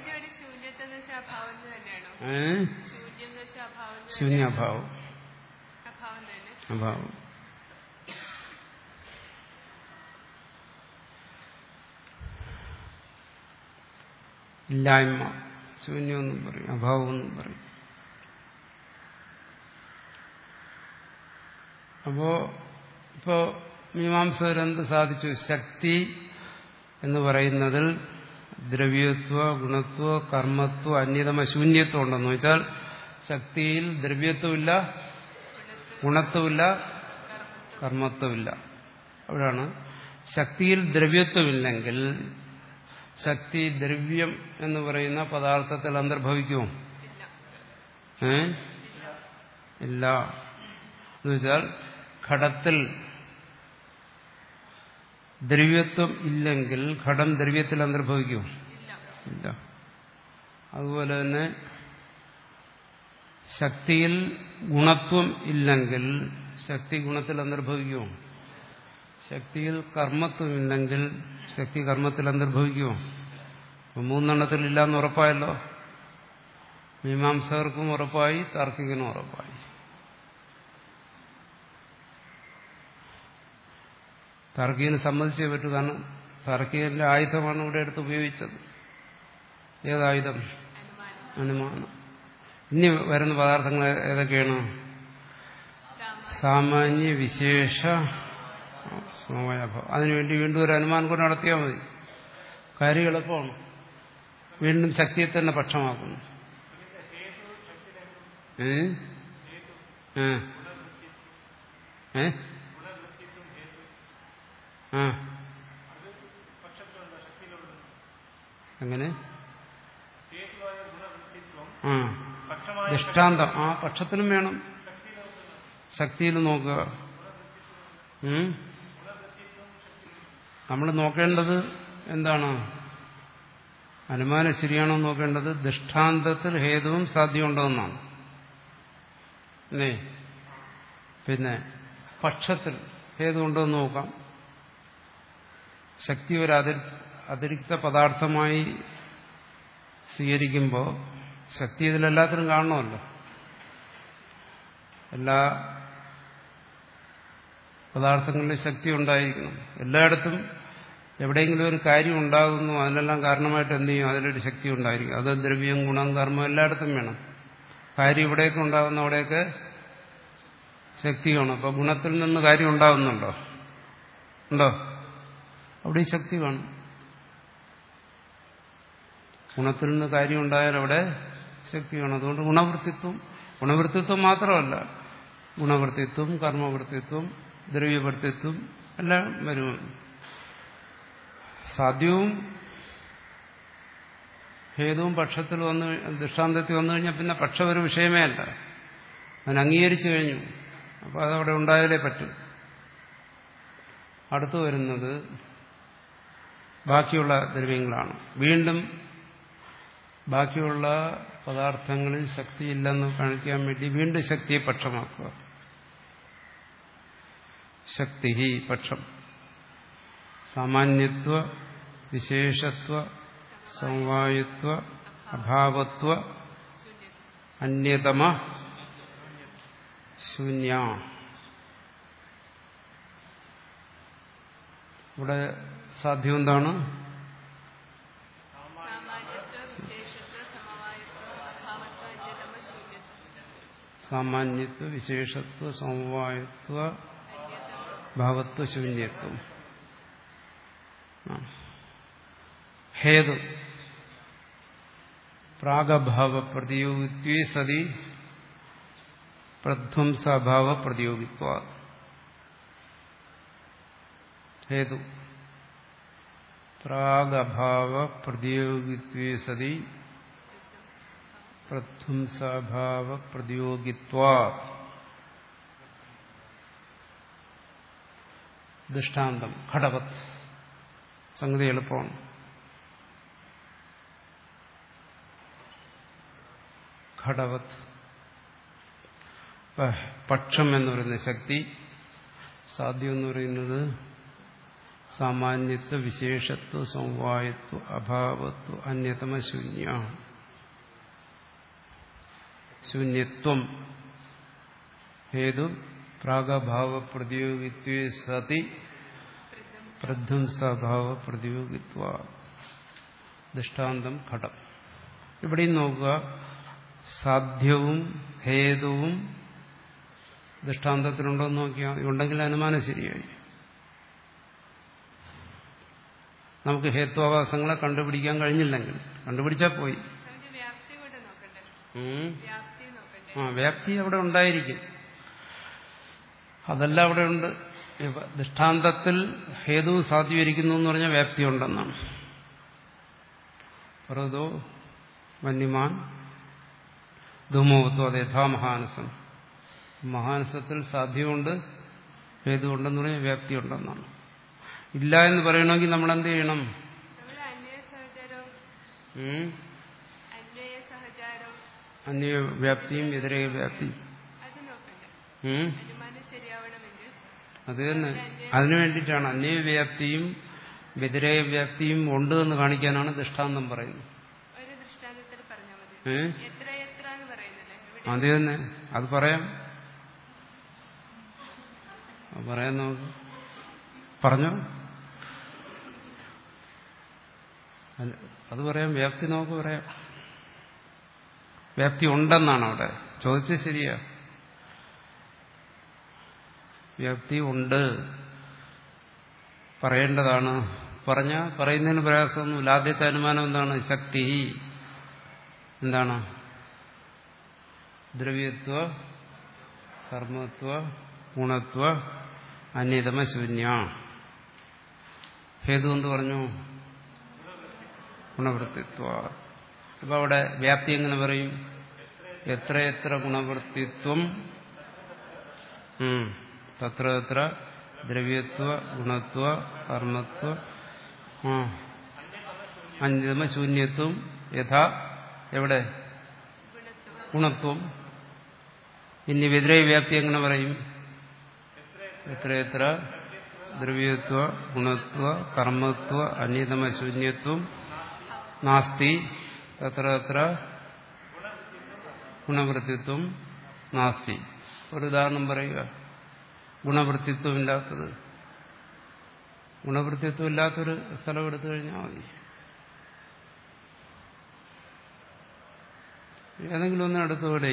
ഏ ശൂന്യാഭാവം അഭാവം. ഇല്ലായ്മ ശൂന്യമെന്നും പറയും, അഭാവമെന്നും പറയും. അപ്പോ ഇപ്പോ മീമാംസകരെന്ത് സാധിച്ചു? ശക്തി എന്ന് പറയുന്നതിൽ ദ്രവ്യത്വ, ഗുണത്വ, കർമ്മത്വ, അന്യതമ ശൂന്യത്വം ഉണ്ടെന്ന് വെച്ചാൽ ശക്തിയിൽ ദ്രവ്യത്വമില്ല, ഗുണത്വമില്ല, കർമ്മത്വമില്ല. അവിടാണ് ശക്തിയിൽ ദ്രവ്യത്വമില്ലെങ്കിൽ ശക്തി ദ്രവ്യം എന്ന് പറയുന്ന പദാർത്ഥത്തിൽ അന്തർഭവിക്കുമോ? ഏ ഇല്ല. എന്നുവെച്ചാൽ ഘടത്തിൽ ദ്രവ്യത്വം ഇല്ലെങ്കിൽ ഘടം ദ്രവ്യത്തിൽ അന്തർഭവിക്കുമോ? ഇല്ല. അതുപോലെ തന്നെ ശക്തിയിൽ ഗുണത്വം ഇല്ലെങ്കിൽ ശക്തി ഗുണത്തിൽ അന്തർഭവിക്കുമോ? ശക്തിയിൽ കർമ്മത്വം ഇല്ലെങ്കിൽ ശക്തി കർമ്മത്തിൽ അന്തർഭവിക്കുമോ? മൂന്നെണ്ണത്തിൽ ഇല്ലാന്ന് ഉറപ്പായല്ലോ. മീമാംസകർക്കും ഉറപ്പായി, താർക്കികനും ഉറപ്പായി. താർക്കികന് സമ്മതിച്ചേ പറ്റൂ. കാരണം താർക്കികന്റെ ആയുധമാണ് ഇവിടെ എടുത്ത് ഉപയോഗിച്ചത്. ഏതായുധം? അനുമാനം. ഇനി വരുന്ന പദാർത്ഥങ്ങൾ ഏതൊക്കെയാണ്? സാമാന്യ, വിശേഷ, സമവായഭാവം. അതിനുവേണ്ടി വീണ്ടും ഒരു അനുമാനം കൂടെ നടത്തിയാൽ മതി. കാര്യം എളുപ്പമാണ്. വീണ്ടും ശക്തിയെ തന്നെ പക്ഷമാക്കുന്നു. ഏ ഏ ആ എങ്ങനെ? ആ ദൃഷ്ടാന്തം ആ പക്ഷത്തിലും വേണം. ശക്തിയിൽ നോക്കുക. നമ്മൾ നോക്കേണ്ടത് എന്താണ്? അനുമാനം ശരിയാണോ നോക്കേണ്ടത്? ദൃഷ്ടാന്തത്തിൽ ഹേതുവും സാധ്യമുണ്ടോ എന്നാണ്. പിന്നെ പക്ഷത്തിൽ ഹേതുണ്ടോ എന്ന് നോക്കാം. ശക്തി ഒരു അതിർ അതിരിക്ത പദാർത്ഥമായി സ്വീകരിക്കുമ്പോൾ ശക്തി ഇതിലെല്ലാത്തിനും കാണണമല്ലോ. എല്ലാ പദാർത്ഥങ്ങളിലും ശക്തി ഉണ്ടായിരിക്കണം. എല്ലായിടത്തും എവിടെയെങ്കിലും ഒരു കാര്യം ഉണ്ടാകുന്നു, അതിനെല്ലാം കാരണമായിട്ട് എന്ത് ചെയ്യും? അതിലൊരു ശക്തി ഉണ്ടായിരിക്കും. അത് ദ്രവ്യം, ഗുണം, കർമ്മം എല്ലായിടത്തും വേണം. കാര്യം ഇവിടെയൊക്കെ ഉണ്ടാകുന്ന അവിടെയൊക്കെ ശക്തി വേണം. അപ്പൊ ഗുണത്തിൽ നിന്ന് കാര്യം ഉണ്ടാകുന്നുണ്ടോ? ഉണ്ടോ? അവിടെ ഈ ശക്തി വേണം. ഗുണത്തിൽ നിന്ന് കാര്യം ഉണ്ടായാൽ അവിടെ ശക്തി വേണം. അതുകൊണ്ട് ഗുണവൃത്തിത്വം ഗുണവൃത്തിത്വം മാത്രമല്ല, ഗുണവൃത്തിത്വം, കർമ്മവൃത്തിത്വം, ദ്രവ്യവൃത്തിത്വം എല്ലാം വരും. സാധ്യവും ഹേതുവും പക്ഷത്തിൽ വന്നു, ദൃഷ്ടാന്തത്തിൽ വന്നു കഴിഞ്ഞാൽ പിന്നെ പക്ഷം ഒരു വിഷയമേ അല്ല. അതിന് അംഗീകരിച്ചു കഴിഞ്ഞു. അപ്പോൾ അതവിടെ ഉണ്ടായാലേ പറ്റും. അടുത്തു വരുന്നത് ബാക്കിയുള്ള ദ്രവ്യങ്ങളാണ്. വീണ്ടും ബാക്കിയുള്ള പദാർത്ഥങ്ങളിൽ ശക്തിയില്ലെന്ന് കാണിക്കാൻ വേണ്ടി വീണ്ടും ശക്തിയെ പക്ഷമാക്കുക. ശക്തി പക്ഷം. സാമാന്യത്വ, വിശേഷത്വ, സമവായത്വ, അഭാവത്വ, അന്യതമ, ശൂന്യ. ഇവിടെ സാധ്യം എന്താണ്? സാമാന്യത്വ, വിശേഷത്വ, സമവായത്വ, ഭാവത്വ, ശൂന്യത്വം. ഹേതു പ്രാഗഭാവ പ്രതിയോഗിത്വേ സതി പ്രധ്വംസഭാവ പ്രതിയോഗിത്വ. ഹേതു പ്രാഗഭാവ പ്രതിയോഗിത്വേ സതി പ്രധ്വംസഭാവ പ്രതിയോഗിത്വ. ദൃഷ്ടാന്തം ഘടവത്. സംഗതി എളുപ്പമാണ്. ഘടവത്. പക്ഷം എന്ന് പറയുന്ന ശക്തി സാധ്യം എന്ന് പറയുന്നത് സാമാന്യത്വ വിശേഷത്വ സമവായത്വ അഭാവത്വ അന്യതമ ശൂന്യ. ശൂന്യത്വം ഹേതു പ്രാഗഭാവ പ്രതിയോഗിത്വേ സതി പ്രധ്വംസഭാവ പ്രതിയോഗിത്വ. ദൃഷ്ടാന്തം ഘടം. ഇവിടെയും നോക്കുക, സാധ്യവും ഹേതുവും ദൃഷ്ടാന്തത്തിലുണ്ടോ എന്ന് നോക്കിയാൽ ഉണ്ടെങ്കിൽ അനുമാനം ശരിയായി. നമുക്ക് ഹേത്വാഭാസങ്ങളെ കണ്ടുപിടിക്കാൻ കഴിഞ്ഞില്ലെങ്കിൽ കണ്ടുപിടിച്ചാൽ പോയി. ആ വ്യാപ്തി അവിടെ ഉണ്ടായിരിക്കും, അതെല്ലാം അവിടെ ഉണ്ട്. ദൃഷ്ടാന്തത്തിൽ ഹേതുവും സാധ്യീകരിക്കുന്നു എന്ന് പറഞ്ഞാൽ വ്യാപ്തി ഉണ്ടെന്നാണ്. പർവ്വതോ വന്യമാൻ ധൂമവത്വം അത് യഥാമഹാനസം. മഹാനസത്തിൽ സാധ്യമുണ്ട്, ഹേതുണ്ടെന്ന് പറഞ്ഞാൽ വ്യാപ്തി ഉണ്ടെന്നാണ്. ഇല്ല എന്ന് പറയണമെങ്കിൽ നമ്മൾ എന്ത് ചെയ്യണം? അന്യ വ്യാപ്തിയും വ്യതിരേക വ്യാപ്തിയും അത് തന്നെ. അതിനു വേണ്ടിയിട്ടാണ് അന്യ വ്യാപ്തിയും വ്യതിരേക വ്യാപ്തിയും ഉണ്ട് എന്ന് കാണിക്കാനാണ് ദൃഷ്ടാന്തം പറയുന്നത്. ഏ അത് തന്നെ, അത് പറയാം പറയാൻ നോക്ക്. പറഞ്ഞോ, അത് പറയാം. വ്യാപ്തി നമുക്ക് പറയാം. വ്യാപ്തി ഉണ്ടെന്നാണ് അവിടെ ചോദിച്ചത്. ശരിയാ, വ്യാപ്തി ഉണ്ട്, പറയേണ്ടതാണ്. പറഞ്ഞ പറയുന്നതിന് പ്രയാസമൊന്നുമില്ല. ആദ്യത്തെ അനുമാനം എന്താണ്? ശക്തി എന്താണ്? ദ്രവ്യത്വ കർമ്മത്വ ഗുണത്വ അന്യതമ ശൂന്യ. ഹേതു എന്ത് പറഞ്ഞു? ഗുണവൃത്തിത്വ. ഇപ്പൊ അവിടെ വ്യാപ്തി എങ്ങനെ പറയും? എത്രയെത്ര ഗുണവൃത്തിത്വം തത്ര തത്ര ദ്രവ്യത്വ ഗുണത്വ കർമ്മത്വ അന്യതമ ശൂന്യത്വം യഥാ എവിടെ ഗുണത്വം. ഇനി വ്യതിരേക വ്യാപ്തി എങ്ങനെ പറയും? എത്രയെത്ര ദ്രവ്യത്വ ഗുണത്വ കർമ്മത്വ അന്യതമ ശൂന്യത്വം നാസ്തി തത്ര തത്ര ഗുണവൃത്തിത്വം നാസ്തി. ഒരു ഉദാഹരണം പറയുക. ഗുണവൃത്തിത്വം ഇല്ലാത്തത്, ഗുണവൃത്തിത്വം ഇല്ലാത്തൊരു സ്ഥലം എടുത്തു കഴിഞ്ഞാൽ മതി. ഏതെങ്കിലും ഒന്നും എടുത്തുകൂടെ?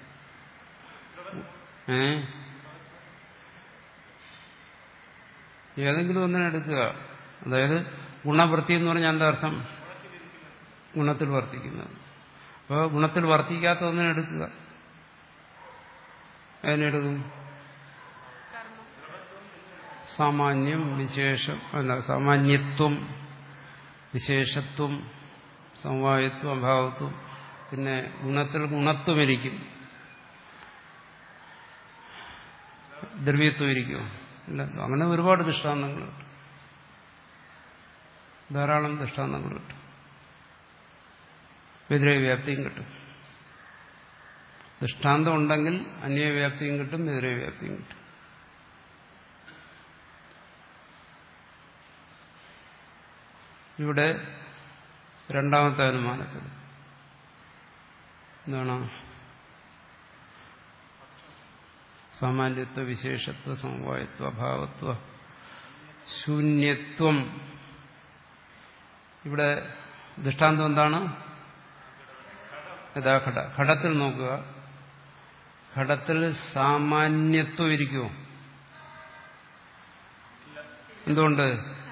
ഏ ഏതെങ്കിലും ഒന്നിനെ എടുക്കുക. അതായത് ഗുണവൃത്തി എന്ന് പറഞ്ഞാൽ എന്താ അർത്ഥം? ഗുണത്തിൽ വർത്തിക്കുന്നത്. അപ്പോൾ ഗുണത്തിൽ വർത്തിക്കാത്ത ഒന്നിനെ എടുക്കുക. അതിനെടുക്കും സാമാന്യം വിശേഷം അല്ല സാമാന്യത്വം വിശേഷത്വം സമവായത്വം അഭാവത്വം. പിന്നെ ഗുണത്തിൽ ഗുണത്വം ഇരിക്കും, ദ്രവ്യത്വം ഇരിക്കും. ഇല്ല, അങ്ങനെ ഒരുപാട് ദൃഷ്ടാന്തങ്ങളുണ്ട്, ധാരാളം ദൃഷ്ടാന്തങ്ങളുണ്ട്. വ്യതിരേക വ്യാപ്തിയും കിട്ടും. ദൃഷ്ടാന്തം ഉണ്ടെങ്കിൽ അന്യവ്യാപ്തിയും കിട്ടും, വ്യതിരേക വ്യാപ്തിയും കിട്ടും. ഇവിടെ രണ്ടാമത്തെ അനുമാനത്തിൽ എന്താണ്? സാമാന്യത്വ വിശേഷത്വ സമവായത്വ അഭാവത്വ ശൂന്യത്വം. ഇവിടെ ദൃഷ്ടാന്തം എന്താണ്? യഥാഘട. ഘടത്തിൽ നോക്കുക. ഘടത്തിൽ സാമാന്യത്വം ഇരിക്കുമോ? എന്തുകൊണ്ട്?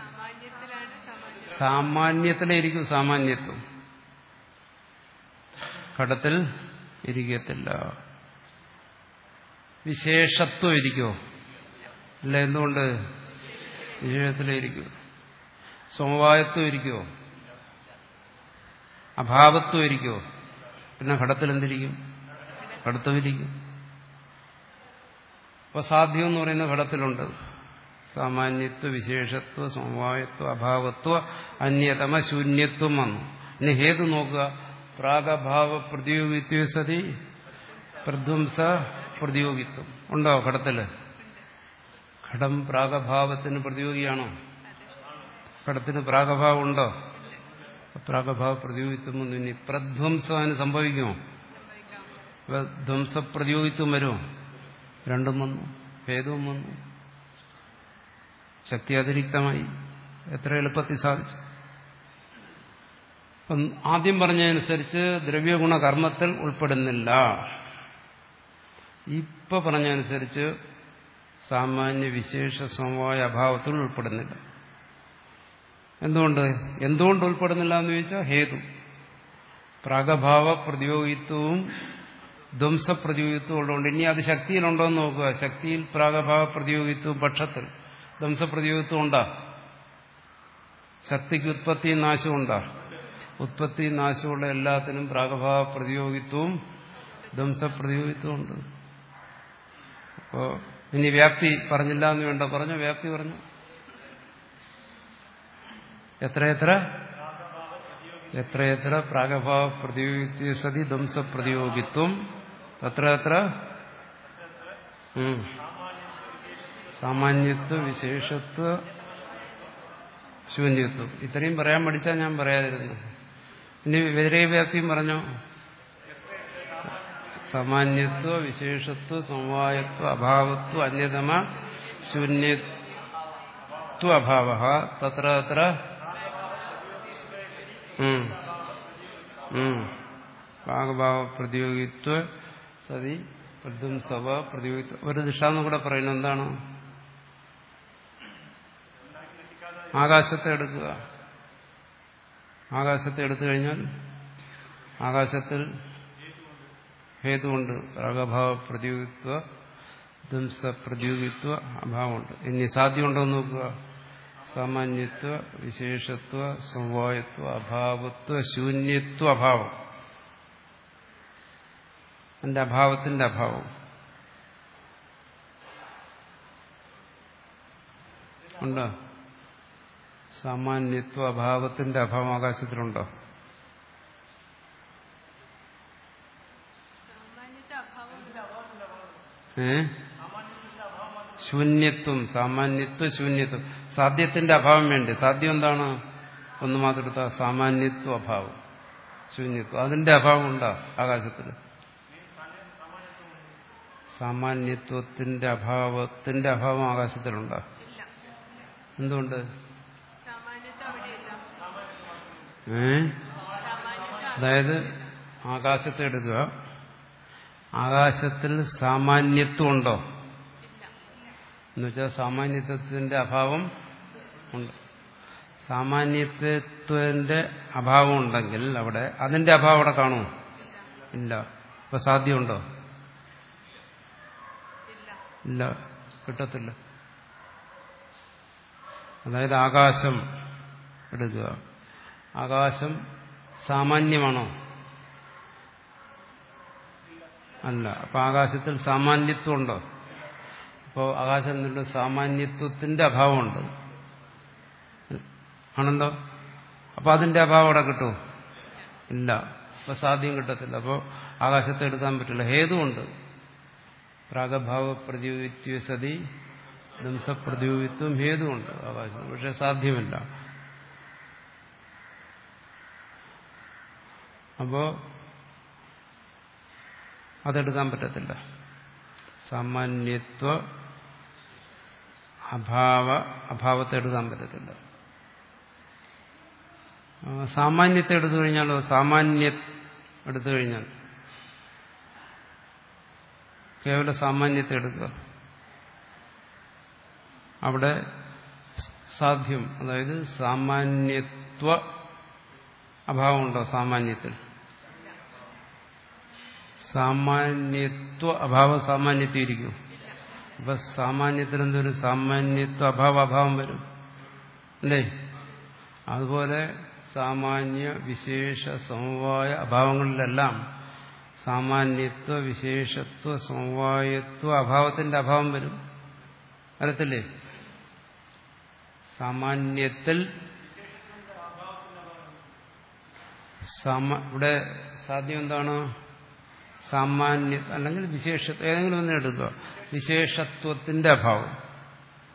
സാമാന്യത്തിലിരിക്കും. സാമാന്യത്വം ഘടത്തിൽ ഇരിക്കത്തില്ല. വിശേഷത്വം ഇരിക്കുമോ? ഇല്ല. എന്തുകൊണ്ട്? വിശേഷത്തിലിരിക്കും. സമവായത്വം ഇരിക്കുമോ? അഭാവത്വം ഇരിക്കുമോ? പിന്നെ ഘടത്തിൽ എന്തിരിക്കും? ഘടത്വം ഇരിക്കും. അപ്പൊ സാധ്യം എന്ന് പറയുന്ന ഘടത്തിലുണ്ട്. സാമാന്യത്വ വിശേഷത്വ സമവായത്വ അഭാവത്വ അന്യതമ ശൂന്യത്വം വന്നു. ഇനി ഹേതു നോക്കുക. പ്രാഗഭാവ പ്രതിയോഗിത്വ സതി പ്രധ്വംസ പ്രതിയോഗിത്വം ഉണ്ടോ ഘടത്തില്? ഘടം പ്രാഗഭാവത്തിന് പ്രതിയോഗിയാണോ? ഘടത്തിന് പ്രാഗഭാവം ഉണ്ടോ? പ്രാഗഭാവ പ്രതിയോഗിത്വം ഇനി പ്രധ്വംസം അതിന് സംഭവിക്കുമോ? ധ്വംസപ്രതിയോഗിത്വം വരുമോ? രണ്ടും വന്നു, ഭേദവും വന്നു, ശക്തി അതിരിക്തമായി. എത്ര എളുപ്പത്തിൽ സാധിച്ചു. ആദ്യം പറഞ്ഞതനുസരിച്ച് ദ്രവ്യഗുണ കർമ്മത്തിൽ ഉൾപ്പെടുന്നില്ല. ഇപ്പൊ പറഞ്ഞതനുസരിച്ച് സാമാന്യ വിശേഷ സമവായ അഭാവത്തിൽ ഉൾപ്പെടുന്നില്ല. എന്തുകൊണ്ട് എന്തുകൊണ്ട് ഉൾപ്പെടുന്നില്ല എന്ന് ചോദിച്ചാൽ ഹേതു. പ്രാഗഭാവ പ്രതിയോഗിത്വവും ധ്വംസപ്രതിയോഗിത്വവും ഉള്ളതുകൊണ്ട്. ഇനി അത് ശക്തിയിലുണ്ടോ എന്ന് നോക്കുക. ശക്തിയിൽ പ്രാഗഭാവ പ്രതിയോഗിത്വവും പക്ഷത്തിൽ ധ്വംസപ്രതിയോഗിത്വം ഉണ്ടാ? ശക്തിക്ക് ഉത്പത്തി നാശവും ഉണ്ടാ? ഉത്പത്തി നാശമുള്ള എല്ലാത്തിനും പ്രാഗഭാവ പ്രതിയോഗിത്വവും ധ്വംസപ്രതിയോഗിത്വവും ഉണ്ട്. അപ്പോ ഇനി വ്യാപ്തി പറഞ്ഞില്ല എന്ന് വേണ്ട, പറഞ്ഞു. വ്യാപ്തി പറഞ്ഞു. എത്രയെത്ര എത്രയെത്ര പ്രാഗഭാവ പ്രതിയോഗിത്വ സതി ധ്വംസപ്രതിയോഗിത്വം തത്ര എത്ര സാമാന്യത്വ വിശേഷത്വ ശൂന്യത്വം. ഇത്രയും പറയാൻ പഠിച്ചാൽ ഞാൻ പറയാതിരുന്നു. ഇനി വ്യതിരേകവ്യാപ്തിയും പറഞ്ഞോ. സാമാന്യത്വ വിശേഷത്വ സമവായത്വ അഭാവത്വ അന്യതമ ശൂന്യത്വ അഭാവ തത്ര തത്ര ഭാഗഭാവ പ്രതിയോഗിത്വ സതി പ്രധ്വംസവ പ്രതിയോഗിത്വ. ഒരു ദൃഷ്ടാന്തം കൂടെ പറയുന്നത് എന്താണ്? ആകാശത്തെ എടുക്കുക. ആകാശത്തെ എടുത്തു കഴിഞ്ഞാൽ ആകാശത്തിൽ ഹേതുണ്ട്. പ്രാഗഭാവ പ്രതിയോഗിത്വ ധ്വംസ പ്രതിയോഗിത്വ അഭാവമുണ്ട്. ഇനി സാധ്യമുണ്ടോ എന്ന് നോക്കുക. സാമാന്യത്വ വിശേഷത്വ സമവായത്വ അഭാവത്വ ശൂന്യത്വ അഭാവം. അതിന്റെ അഭാവത്തിന്റെ അഭാവം ഉണ്ടോ? സാമാന്യത്വ അഭാവത്തിന്റെ അഭാവം ആകാശത്തിലുണ്ടോ? ഏ ശൂന്യത്വം, സാമാന്യത്വ ശൂന്യത്വം. സാധ്യത്തിന്റെ അഭാവം വേണ്ടേ? സാധ്യം എന്താണ്? ഒന്ന് മാത്രം എടുത്താൽ സാമാന്യത്വ അഭാവം, ശൂന്യത്വം. അതിന്റെ അഭാവം ഉണ്ടോ ആകാശത്തിൽ? സാമാന്യത്വത്തിന്റെ അഭാവത്തിന്റെ അഭാവം ആകാശത്തിലുണ്ടോ? എന്തുകൊണ്ട്? ഏ അതായത് ആകാശത്തെ എടുക്കുക. ആകാശത്തിൽ സാമാന്യത്വം ഉണ്ടോ എന്നുവെച്ചാൽ സാമാന്യത്വത്തിന്റെ അഭാവം ഉണ്ട്. സാമാന്യത്വത്തിന്റെ അഭാവം ഉണ്ടെങ്കിൽ അവിടെ അതിന്റെ അഭാവം അവിടെ കാണുമോ? ഇല്ല. അപ്പൊ സാധ്യമുണ്ടോ? ഇല്ല, കിട്ടത്തില്ല. അതായത് ആകാശം എടുക്കുക. ആകാശം സാമാന്യമാണോ? അല്ല. അപ്പൊ ആകാശത്തിൽ സാമാന്യത്വം ഉണ്ടോ? അപ്പോൾ ആകാശത്തിനുള്ള സാമാന്യത്വത്തിന്റെ അഭാവമുണ്ട്. ആണല്ലോ. അപ്പൊ അതിന്റെ അഭാവം അവിടെ കിട്ടുമോ? ഇല്ല. അപ്പൊ സാധ്യം കിട്ടത്തില്ല. അപ്പോൾ ആകാശത്തെ എടുക്കാൻ പറ്റില്ല. ഹേതുണ്ട്. പ്രാഗഭാവ പ്രതിയോഗിത്വ സതി ധ്വംസപ്രതിയോഗിത്വം ഹേതുണ്ട് ആകാശം. പക്ഷെ സാധ്യമല്ല. അപ്പോ അതെടുക്കാൻ പറ്റത്തില്ല. സാമാന്യത്വ അഭാവ അഭാവത്തെ എടുക്കാൻ പറ്റത്തില്ല. സാമാന്യത്തെ എടുത്തു കഴിഞ്ഞാലോ? സാമാന്യ എടുത്തു കഴിഞ്ഞാൽ കേവല സാമാന്യത്തെ എടുക്കുക. അവിടെ സാധ്യം, അതായത് സാമാന്യത്വ അഭാവമുണ്ടോ? സാമാന്യത്തിൽ സാമാന്യത്വ അഭാവം സാമാന്യത്തിൽ ഇരിക്കും. അപ്പൊ സാമാന്യത്തിൽ എന്തൊരു സാമാന്യത്വ അഭാവ അഭാവം വരും അല്ലേ? അതുപോലെ സാമാന്യ വിശേഷ സമവായ അഭാവങ്ങളിലെല്ലാം സാമാന്യത്വ വിശേഷത്വ സമവായത്വ അഭാവത്തിന്റെ അഭാവം വരും. വരത്തില്ലേ? സാമാന്യത്തിൽ ഇവിടെ സാധ്യം എന്താണ്? സാമാന്യ അല്ലെങ്കിൽ വിശേഷ, ഏതെങ്കിലും ഒന്നും എടുക്കുക. വിശേഷത്വത്തിന്റെ അഭാവം.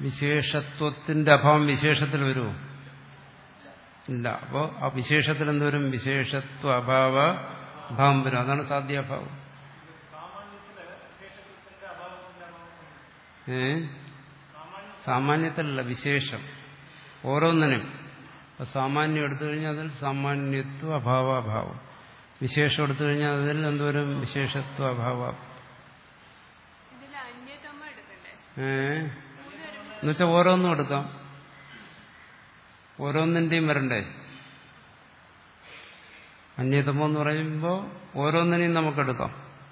വിശേഷത്വത്തിന്റെ അഭാവം വിശേഷത്തിൽ വരുമോ? ഇല്ല. അപ്പോ ആ വിശേഷത്തിൽ എന്തുവരും? വിശേഷത്വ അഭാവ അഭാവം വരും. അതാണ് സാധ്യാഭാവം. ഏ സാമാന്യത്തിലല്ല, വിശേഷം. ഓരോന്നിനും സാമാന്യം എടുത്തു കഴിഞ്ഞാൽ അതിൽ സാമാന്യത്വ അഭാവാഭാവം, വിശേഷം എടുത്തു കഴിഞ്ഞാൽ അതിൽ എന്തുവരും? വിശേഷത്വ അഭാവ. ഏ എന്നുവെച്ചാൽ ഓരോന്നും എടുക്കാം, ഓരോന്നിന്റെയും വരണ്ടേ. അന്യതമോ എന്ന് പറയുമ്പോൾ ഓരോന്നിനെയും നമുക്കെടുക്കാം.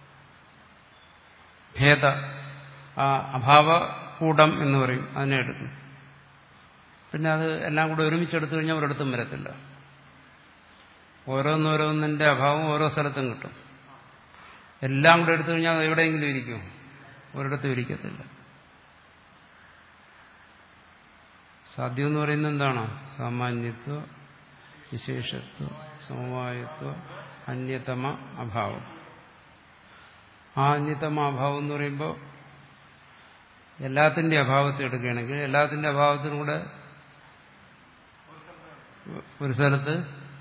ഭേദ ആ അഭാവകൂടം എന്ന് പറയും, അതിനെ എടുക്കും. പിന്നെ അത് എല്ലാം കൂടെ ഒരുമിച്ചെടുത്തു കഴിഞ്ഞാൽ ഒരിടത്തും വരത്തില്ല. ഓരോന്നോരോന്നിന്റെ അഭാവം ഓരോ സ്ഥലത്തും കിട്ടും. എല്ലാം കൂടെ എടുത്തു കഴിഞ്ഞാൽ അത് എവിടെയെങ്കിലും ഇരിക്കും, ഒരിടത്തും ഇരിക്കത്തില്ല. സാധ്യം എന്ന് പറയുന്നത് എന്താണ്? സാമാന്യത്വ, വിശേഷത്വ, സമവായത്വ, അന്യതമ അഭാവം. ആ അന്യതമ അഭാവം എന്ന് പറയുമ്പോൾ എല്ലാത്തിന്റെ അഭാവത്തെ എടുക്കുകയാണെങ്കിൽ എല്ലാത്തിന്റെ അഭാവത്തിനും കൂടെ ഒരു സ്ഥലത്ത്,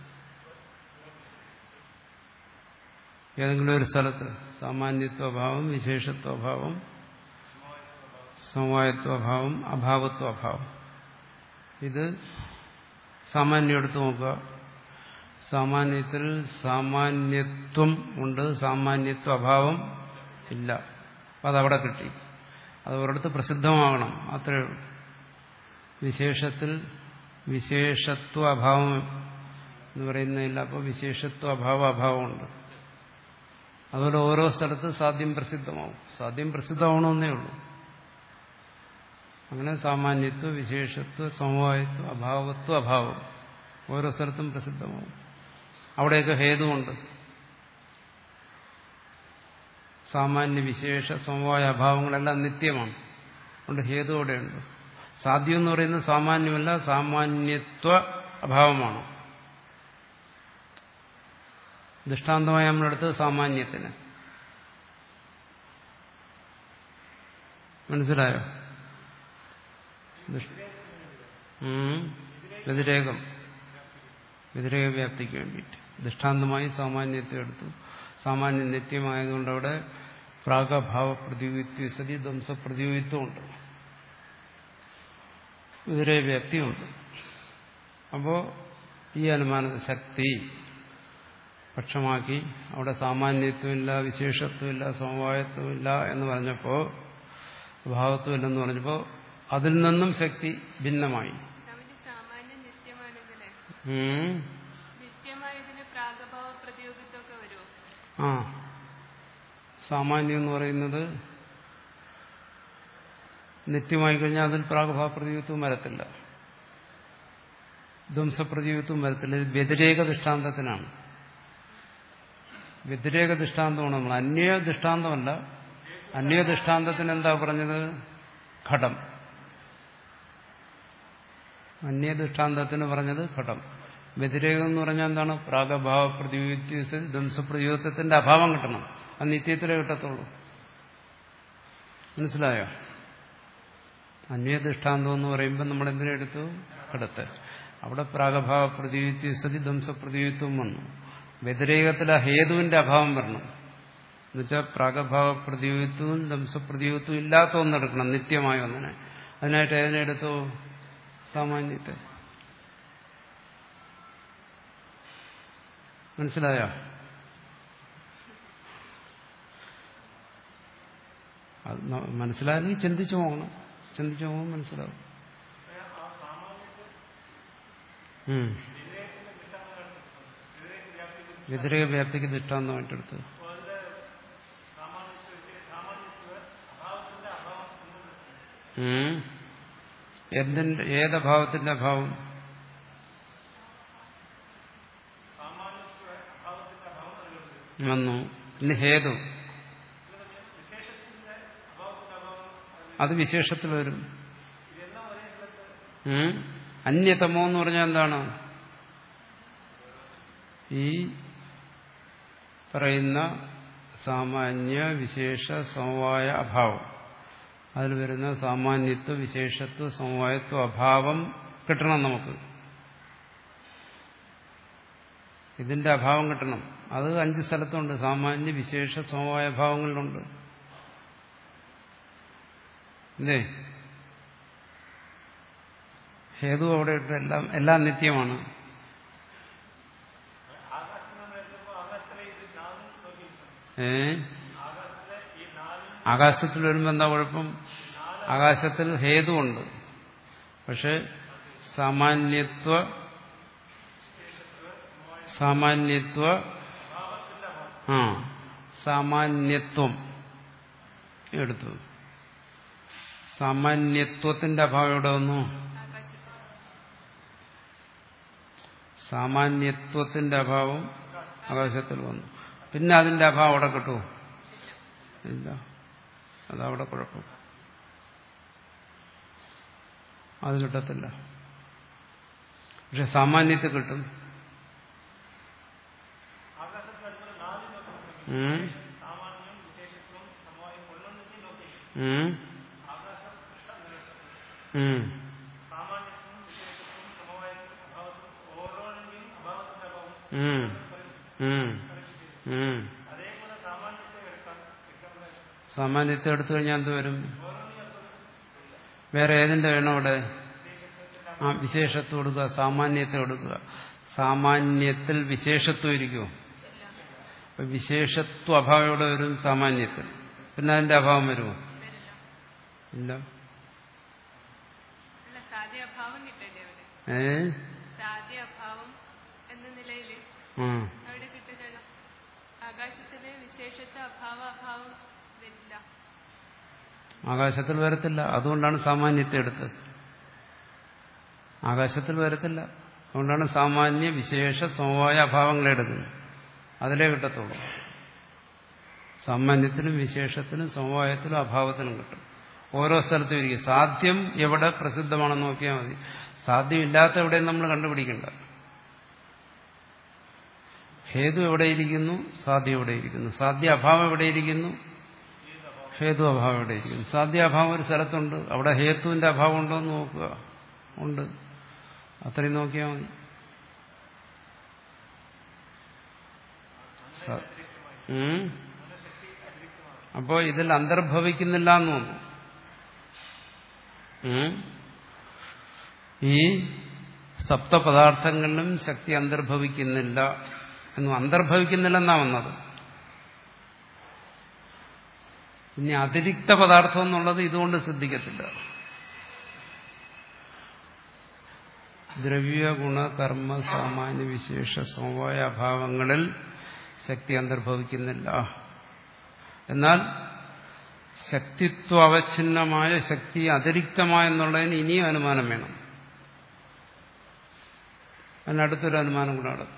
ഏതെങ്കിലും ഒരു സ്ഥലത്ത് സാമാന്യത്വഭാവം, വിശേഷത്വഭാവം, സമവായത്വഭാവം, അഭാവത്വഭാവം. ഇത് സാമാന്യം എടുത്തു നോക്കുക. സാമാന്യത്തിൽ സാമാന്യത്വം ഉണ്ട്, സാമാന്യത്വ അഭാവം ഇല്ല. അപ്പം അതവിടെ കിട്ടി. അത് ഒരിടത്ത് പ്രസിദ്ധമാകണം, അത്രയേ ഉള്ളൂ. വിശേഷത്തിൽ വിശേഷത്വ അഭാവം എന്ന് പറയുന്നതില്ല. അപ്പോൾ വിശേഷത്വ അഭാവ അഭാവമുണ്ട്. അതുപോലെ ഓരോ സ്ഥലത്ത് സാധ്യം പ്രസിദ്ധമാവും. സാധ്യം പ്രസിദ്ധമാവണമെന്നേ ഉള്ളൂ. അങ്ങനെ സാമാന്യത്വ, വിശേഷത്വ, സമവായത്വ, അഭാവത്വ, അഭാവം ഓരോ സ്ഥലത്തും പ്രസിദ്ധമാവും. അവിടെയൊക്കെ ഹേതുവുണ്ട്. സാമാന്യ, വിശേഷ, സമവായ അഭാവങ്ങളെല്ലാം നിത്യമാണ്. അതുകൊണ്ട് ഹേതു അവിടെയുണ്ട്. സാധ്യം എന്ന് പറയുന്നത് സാമാന്യമല്ല, സാമാന്യത്വ അഭാവമാണ്. ദൃഷ്ടാന്തമായി നമ്മളെടുത്ത് സാമാന്യത്തിന്. മനസ്സിലായോ? വ്യതിരേകം, വ്യതിരേക വ്യാപ്തിക്ക് വേണ്ടിയിട്ട് ദൃഷ്ടാന്തമായി സാമാന്യത്തെ എടുത്തു. സാമാന്യം നിത്യമായതുകൊണ്ട് അവിടെ പ്രാഗഭാവ പ്രതിയോഗിത്വ സതി ധ്വംസ പ്രതിയോഗിത്വമുണ്ട്, വ്യതിരേക വ്യാപ്തിയുണ്ട്. അപ്പോ ഈ അനുമാന ശക്തി പക്ഷമാക്കി അവിടെ സാമാന്യത്വമില്ല, വിശേഷത്വമില്ല, സമവായത്വമില്ല എന്ന് പറഞ്ഞപ്പോ, ഭാവത്വമില്ലെന്ന് പറഞ്ഞപ്പോ അതിൽ നിന്നും ശക്തി ഭിന്നമായി. ആ സാമാന്യം എന്ന് പറയുന്നത് നിത്യമായി കഴിഞ്ഞാൽ അതിൽ പ്രാഗഭാവ പ്രതിയോഗിത്വം വരത്തില്ല, ധ്വംസപ്രതിയോഗിത്വം വരത്തില്ല. ഇത് വ്യതിരേക ദൃഷ്ടാന്തത്തിനാണ്. വ്യതിരേക ദൃഷ്ടാന്തമാണ് നമ്മൾ. അന്യ ദൃഷ്ടാന്തമല്ല. അന്യ ദൃഷ്ടാന്തത്തിന് എന്താ പറഞ്ഞത്? ഘടം. അന്യ ദൃഷ്ടാന്തത്തിന് പറഞ്ഞത് ഘടം. വ്യതിരേകം എന്ന് പറഞ്ഞാൽ എന്താണ്? പ്രാഗഭാവ പ്രതിയോഗിത്വ ധ്വംസപ്രതിയോഗിത്വത്തിന്റെ അഭാവം കിട്ടണം. അത് നിത്യത്തിലേ കിട്ടത്തുള്ളൂ. മനസ്സിലായോ? അന്യ ദൃഷ്ടാന്തം എന്ന് പറയുമ്പോൾ നമ്മൾ എന്തിനെടുത്തു? ഘടത്തെ. അവിടെ പ്രാഗഭാവ പ്രതിയോഗിത്വ സതി ധ്വംസപ്രതിയോഗിത്വം വന്നു. വ്യതിരേകത്തിലെ ഹേതുവിന്റെ അഭാവം വരണം. എന്നുവെച്ചാൽ പ്രാഗഭാവ പ്രതിയോഗിത്വവും ധ്വംസപ്രതിയോഗിത്വവും ഇല്ലാത്ത ഒന്നെടുക്കണം, നിത്യമായ ഒന്നിനെ. അതിനായിട്ട് ഏതിനെടുത്തു? സാമാന്യത്തെ. മനസ്സിലായോ? അത് മനസ്സിലായെങ്കിൽ ചിന്തിച്ചു പോകണം. ചിന്തിച്ചു പോകുമ്പോൾ മനസ്സിലാവും. വ്യതിരേക വ്യാപ്തിക്ക് ദൃഷ്ടാന്തമായിട്ടെടുത്ത് എന്തിന്റെ ഏതഭാവത്തിന്റെ അഭാവം? വന്നു. ഇനി ഹേതു അത് വിശേഷത്തിൽ വരും. അന്യതമോ എന്ന് പറഞ്ഞാൽ എന്താണ്? ഈ പറയുന്ന സാമാന്യ, വിശേഷ, സമവായ അഭാവം അതിൽ വരുന്ന സാമാന്യത്വ വിശേഷത്വ സമവായത്വ അഭാവം കിട്ടണം നമുക്ക്. ഇതിന്റെ അഭാവം കിട്ടണം. അത് അഞ്ച് സ്ഥലത്തുണ്ട്. സാമാന്യ വിശേഷ സമവായ ഭാവങ്ങളിലുണ്ട്. ഇല്ലേ? ഹേതു അവിടെ ഇട്ട് എല്ലാം എല്ലാം നിത്യമാണ്. ഏ ആകാശത്തിൽ വരുമ്പോൾ എന്താ കുഴപ്പം? ആകാശത്തിൽ ഹേതുവുണ്ട്. പക്ഷെ സാമാന്യത്വ സാമാന്യത്വ ആ സാമാന്യത്വം എടുത്തു. സാമാന്യത്വത്തിന്റെ അഭാവം എവിടെ വന്നു? സാമാന്യത്വത്തിന്റെ അഭാവം ആകാശത്തിൽ വന്നു. പിന്നെ അതിന്റെ അഭാവം അവിടെ കിട്ടുമോ? ഇല്ല. അതവിടെ കുഴപ്പം. അത് കിട്ടത്തില്ല. പക്ഷെ സാമാന്യത്തിൽ കിട്ടും. ഉം ഉം ഉം ഉം ഉം ഉം സാമാന്യത്തെ എടുത്തു കഴിഞ്ഞാൽ എന്ത് വരും? വേറെ ഏതിന്റെ വേണം അവിടെ? ആ വിശേഷത്വം എടുക്കുക. സാമാന്യത്തെ എടുക്കുക. സാമാന്യത്തിൽ വിശേഷത്വം ഇരിക്കുമോ? വിശേഷത്വ അഭാവം എവിടെ വരും? സാമാന്യത്തിൽ. പിന്നെ അതിന്റെ അഭാവം വരുമോ? ഇല്ല. ഏ ആകാശത്തിൽ വരത്തില്ല. അതുകൊണ്ടാണ് സാമാന്യത്തെ എടുത്തത്. ആകാശത്തിൽ വരത്തില്ല. അതുകൊണ്ടാണ് സാമാന്യ വിശേഷ സമവായ അഭാവങ്ങളെ എടുക്കുന്നത്. അതിലേ കിട്ടത്തുള്ളൂ. സാമാന്യത്തിനും വിശേഷത്തിനും സമവായത്തിനും അഭാവത്തിനും കിട്ടും. ഓരോ സ്ഥലത്തും ഇരിക്കും. സാധ്യം എവിടെ പ്രസിദ്ധമാണെന്ന് നോക്കിയാൽ മതി. സാധ്യം ഇല്ലാത്ത എവിടെയും നമ്മൾ കണ്ടുപിടിക്കണ്ട. ഹേതു എവിടെയിരിക്കുന്നു? സാധ്യം എവിടെയിരിക്കുന്നു? സാധ്യ അഭാവം എവിടെയിരിക്കുന്നു? ഹേതു അഭാവം എവിടെയിരിക്കുന്നു? സാധ്യ അഭാവം ഒരു സ്ഥലത്തുണ്ട്. അവിടെ ഹേതുവിന്റെ അഭാവം ഉണ്ടോ എന്ന് നോക്കുക. ഉണ്ട്. അത്രയും നോക്കിയാൽ മതി. അപ്പോ ഇതിൽ അന്തർഭവിക്കുന്നില്ല എന്ന് തോന്നുന്നു. ഈ സപ്തപദാർത്ഥങ്ങളിലും ശക്തി അന്തർഭവിക്കുന്നില്ല എന്നും അന്തർഭവിക്കുന്നില്ലെന്നാ വന്നത്. ഇനി അതിരിക്ത പദാർത്ഥം എന്നുള്ളത് ഇതുകൊണ്ട് സിദ്ധിക്കത്തില്ല. ദ്രവ്യ ഗുണ കർമ്മ സാമാന്യ വിശേഷ സമവായ അഭാവങ്ങളിൽ ശക്തി അന്തർഭവിക്കുന്നില്ല. എന്നാൽ ശക്തിത്വ അവച്ഛിന്നമായ ശക്തി അതിരിക്തമായെന്നുള്ളതിന് ഇനിയും അനുമാനം വേണം. അതിനടുത്തൊരു അനുമാനം കൂടെ നടത്തും.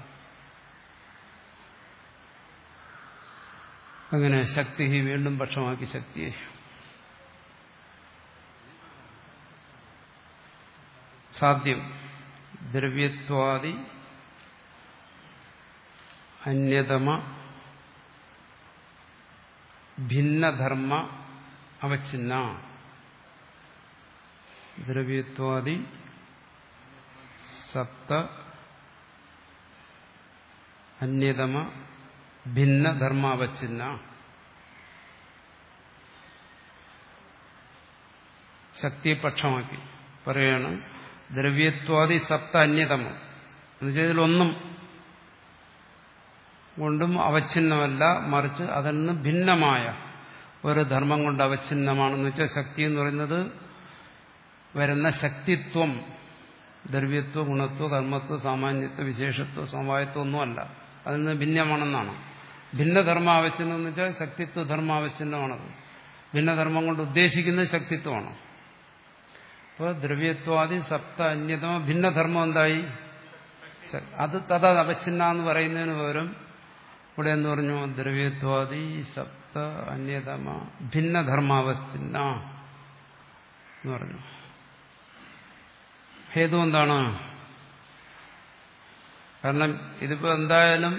അങ്ങനെ ശക്തി വീണ്ടും പക്ഷമാക്കി ശക്തിയെ. സാധ്യം ദ്രവ്യത്വാദി അന്യതമ ഭിന്നധർമ്മ അവച്ഛിന്ന. ദ്രവ്യത്വാദി സപ്ത അന്യതമ ഭിന്നധർമ്മ അവച്ഛിന്ന. ശക്തിയെ പക്ഷമാക്കി പറയാണ് ദ്രവ്യത്വാദി സപ്ത അന്യതമം എന്നുവെച്ചാൽ ഇതിലൊന്നും കൊണ്ടും അവച്ഛിന്നമല്ല, മറിച്ച് അതിൽ നിന്ന് ഭിന്നമായ ഒരു ധർമ്മം കൊണ്ട് അവച്ഛിന്നമാണെന്ന് വെച്ചാൽ ശക്തി എന്ന് പറയുന്നത് വരുന്ന ശക്തിത്വം ദ്രവ്യത്വ ഗുണത്വ കർമ്മത്വ സാമാന്യത്വ വിശേഷത്വ സമവായത്വം ഒന്നുമല്ല, അതിൽ നിന്ന് ഭിന്നമാണെന്നാണ്. ഭിന്നധർമാവച്ഛിന്നം എന്ന് വെച്ചാൽ ശക്തിത്വ ധർമാവച്ഛിന്നമാണത്. ഭിന്നധർമ്മം കൊണ്ട് ഉദ്ദേശിക്കുന്നത് ശക്തിത്വമാണ്. അപ്പോൾ ദ്രവ്യത്വാദി സപ്ത അന്യതമ ഭിന്നധർമ്മം എന്തായി? അത് തഥാ അവച്ഛിന്ന എന്ന് പറയുന്നതിന് പകരം ഇവിടെ എന്ന് പറഞ്ഞു ദ്രവ്യത്വാദി സപ്ത അന്യതമ ഭിന്നധർമാവച്ഛിന്ന എന്ന് പറഞ്ഞു. ഹേതു എന്താണ്? കാരണം ഇതിപ്പോ എന്തായാലും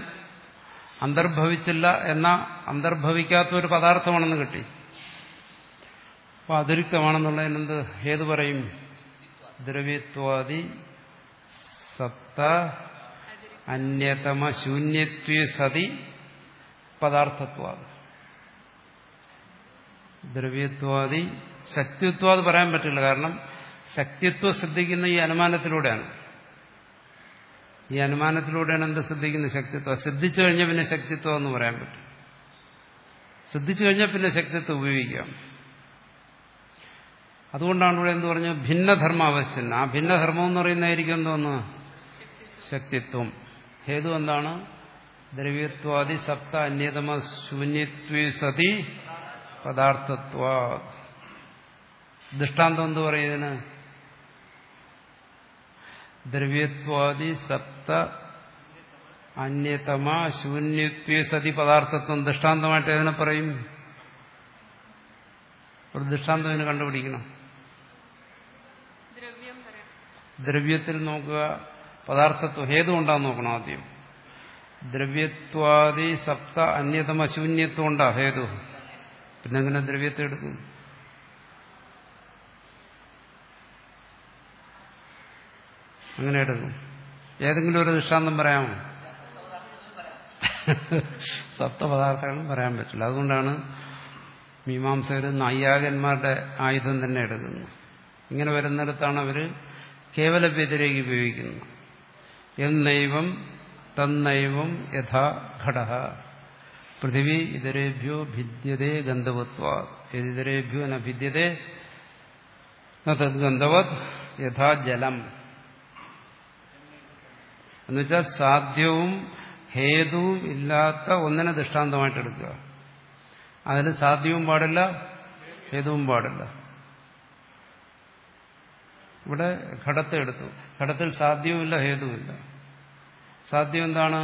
അന്തർഭവിച്ചില്ല എന്ന അന്തർഭവിക്കാത്ത ഒരു പദാർത്ഥമാണെന്ന് കിട്ടി. അപ്പൊ അതിരിക്തമാണെന്നുള്ളതിനെന്ത് ഏത് പറയും? ദ്രവ്യത്വാദി സത്ത അന്യതമ ശൂന്യത്വേ സതി പദാർത്ഥത്വാദി. ദ്രവ്യത്വാദി ശക്തിത്വാദ് പറയാൻ പറ്റില്ല. കാരണം ശക്തിത്വം സിദ്ധിക്കുന്ന ഈ അനുമാനത്തിലൂടെയാണ്. ഈ അനുമാനത്തിലൂടെയാണ് എന്ത് സിദ്ധിക്കുന്നത്? ശക്തിത്വം. സിദ്ധിച്ചു കഴിഞ്ഞാൽ പിന്നെ ശക്തിത്വം എന്ന് പറയാൻ പറ്റും. സിദ്ധിച്ചു കഴിഞ്ഞാൽ പിന്നെ ശക്തിത്വം ഉപയോഗിക്കാം. അതുകൊണ്ടാണ് ഇവിടെ എന്ത് പറഞ്ഞു? ഭിന്നധർമ്മ അവശ്യൻ. ആ ഭിന്നധർമ്മം എന്ന് പറയുന്നതായിരിക്കും എന്തോന്ന്? ശക്തിത്വം. ഹേതു എന്താണ്? ദ്രവ്യത്വാദി സപ്ത അന്യതമ ശൂന്യത്വേ സതി പദാർത്ഥത്വ. ദൃഷ്ടാന്തം എന്ത് പറയുന്നതിന്? ദ്രവ്യത്വാദി സപ്ത അന്യതമ ശൂന്യത്വേ സതി പദാർത്ഥത്വം. ദൃഷ്ടാന്തമായിട്ട് ഏതിനെ പറയും? ഒരു ദൃഷ്ടാന്തം ഇതിന് കണ്ടുപിടിക്കണം. ദ്രവ്യത്തിൽ നോക്കുക, പദാർത്ഥത്വം ഹേതു ഉണ്ടാന്ന് നോക്കണം ആദ്യം. ദ്രവ്യത്വാദി സപ്ത അന്യതമ ശൂന്യത്വം ഉണ്ടാ ഹേതു. പിന്നെ എങ്ങനെ ദ്രവ്യത്തെ എടുക്കും? അങ്ങനെ എടുക്കും. ഏതെങ്കിലും ഒരു ദൃഷ്ടാന്തം പറയാമോ? സപ്തപദാർത്ഥങ്ങളും പറയാൻ പറ്റില്ല. അതുകൊണ്ടാണ് മീമാംസകർ നൈയാകന്മാരുടെ ആയുധം തന്നെ എടുക്കുന്നത്. ഇങ്ങനെ വരുന്നിടത്താണ് അവർ കേവല വ്യതിരേകി ഉപയോഗിക്കുന്നത്. എന്നൈവം തന്നൈവം യഥാ ഘടഃ പൃഥിവി ഇതരേഭ്യോ ഭിദ്യതേ ഗന്ധവത്വാത് യതിതരേഭ്യോ ന ഭിദ്യതേ ന തദ് ഗന്ധവത് യഥാ ജലം. എന്നുവെച്ചാൽ സാധ്യവും ഹേതുവും ഇല്ലാത്ത ഒന്നിനെ ദൃഷ്ടാന്തമായിട്ട് എടുക്കുക. അതിന് സാധ്യവും പാടില്ല, ഹേതുവും പാടില്ല. ഇവിടെ ഘടത്തെ എടുത്തു. ഘടത്തിൽ സാധ്യവുമില്ല, ഹേതുവില്ല. സാധ്യം എന്താണ്?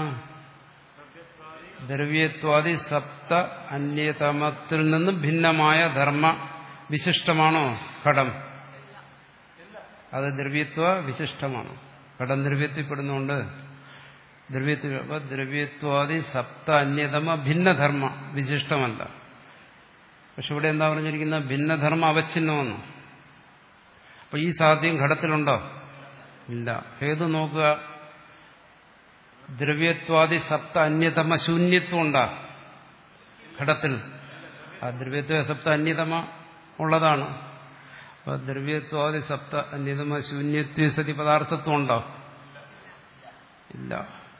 ദ്രവ്യത്വാദി സപ്ത അന്യതമത്തിൽ നിന്നും ഭിന്നമായ ധർമ്മ വിശിഷ്ടമാണോ ഘടം? അത് ദ്രവ്യത്വ വിശിഷ്ടമാണ്. ഘടം ദ്രവ്യത്തിൽപ്പെടുന്നുണ്ട്. ദ്രവ്യത്തിൽ ദ്രവ്യത്വാദി സപ്ത അന്യതമ ഭിന്നധർമ്മ വിശിഷ്ടമല്ല. പക്ഷെ ഇവിടെ എന്താ പറഞ്ഞിരിക്കുന്നത്? ഭിന്നധർമ്മ അവച്ഛിന്നമെന്ന്. അപ്പൊ ഈ സാധ്യം ഘടത്തിലുണ്ടോ? ഇല്ല. ഹേതു നോക്കുക. ദ്രവ്യത്വാദി സപ്ത അന്യതമ ശൂന്യത്വം ഉണ്ടാ ഘടത്തിൽ? ആ ദ്രവ്യത്വ സപ്ത അന്യതമ ഉള്ളതാണ്. അപ്പൊ ദ്രവ്യത്വാദി സപ്ത അന്യതമ ശൂന്യത്വ സതി പദാർത്ഥത്വം ഉണ്ടോ? ഇല്ല.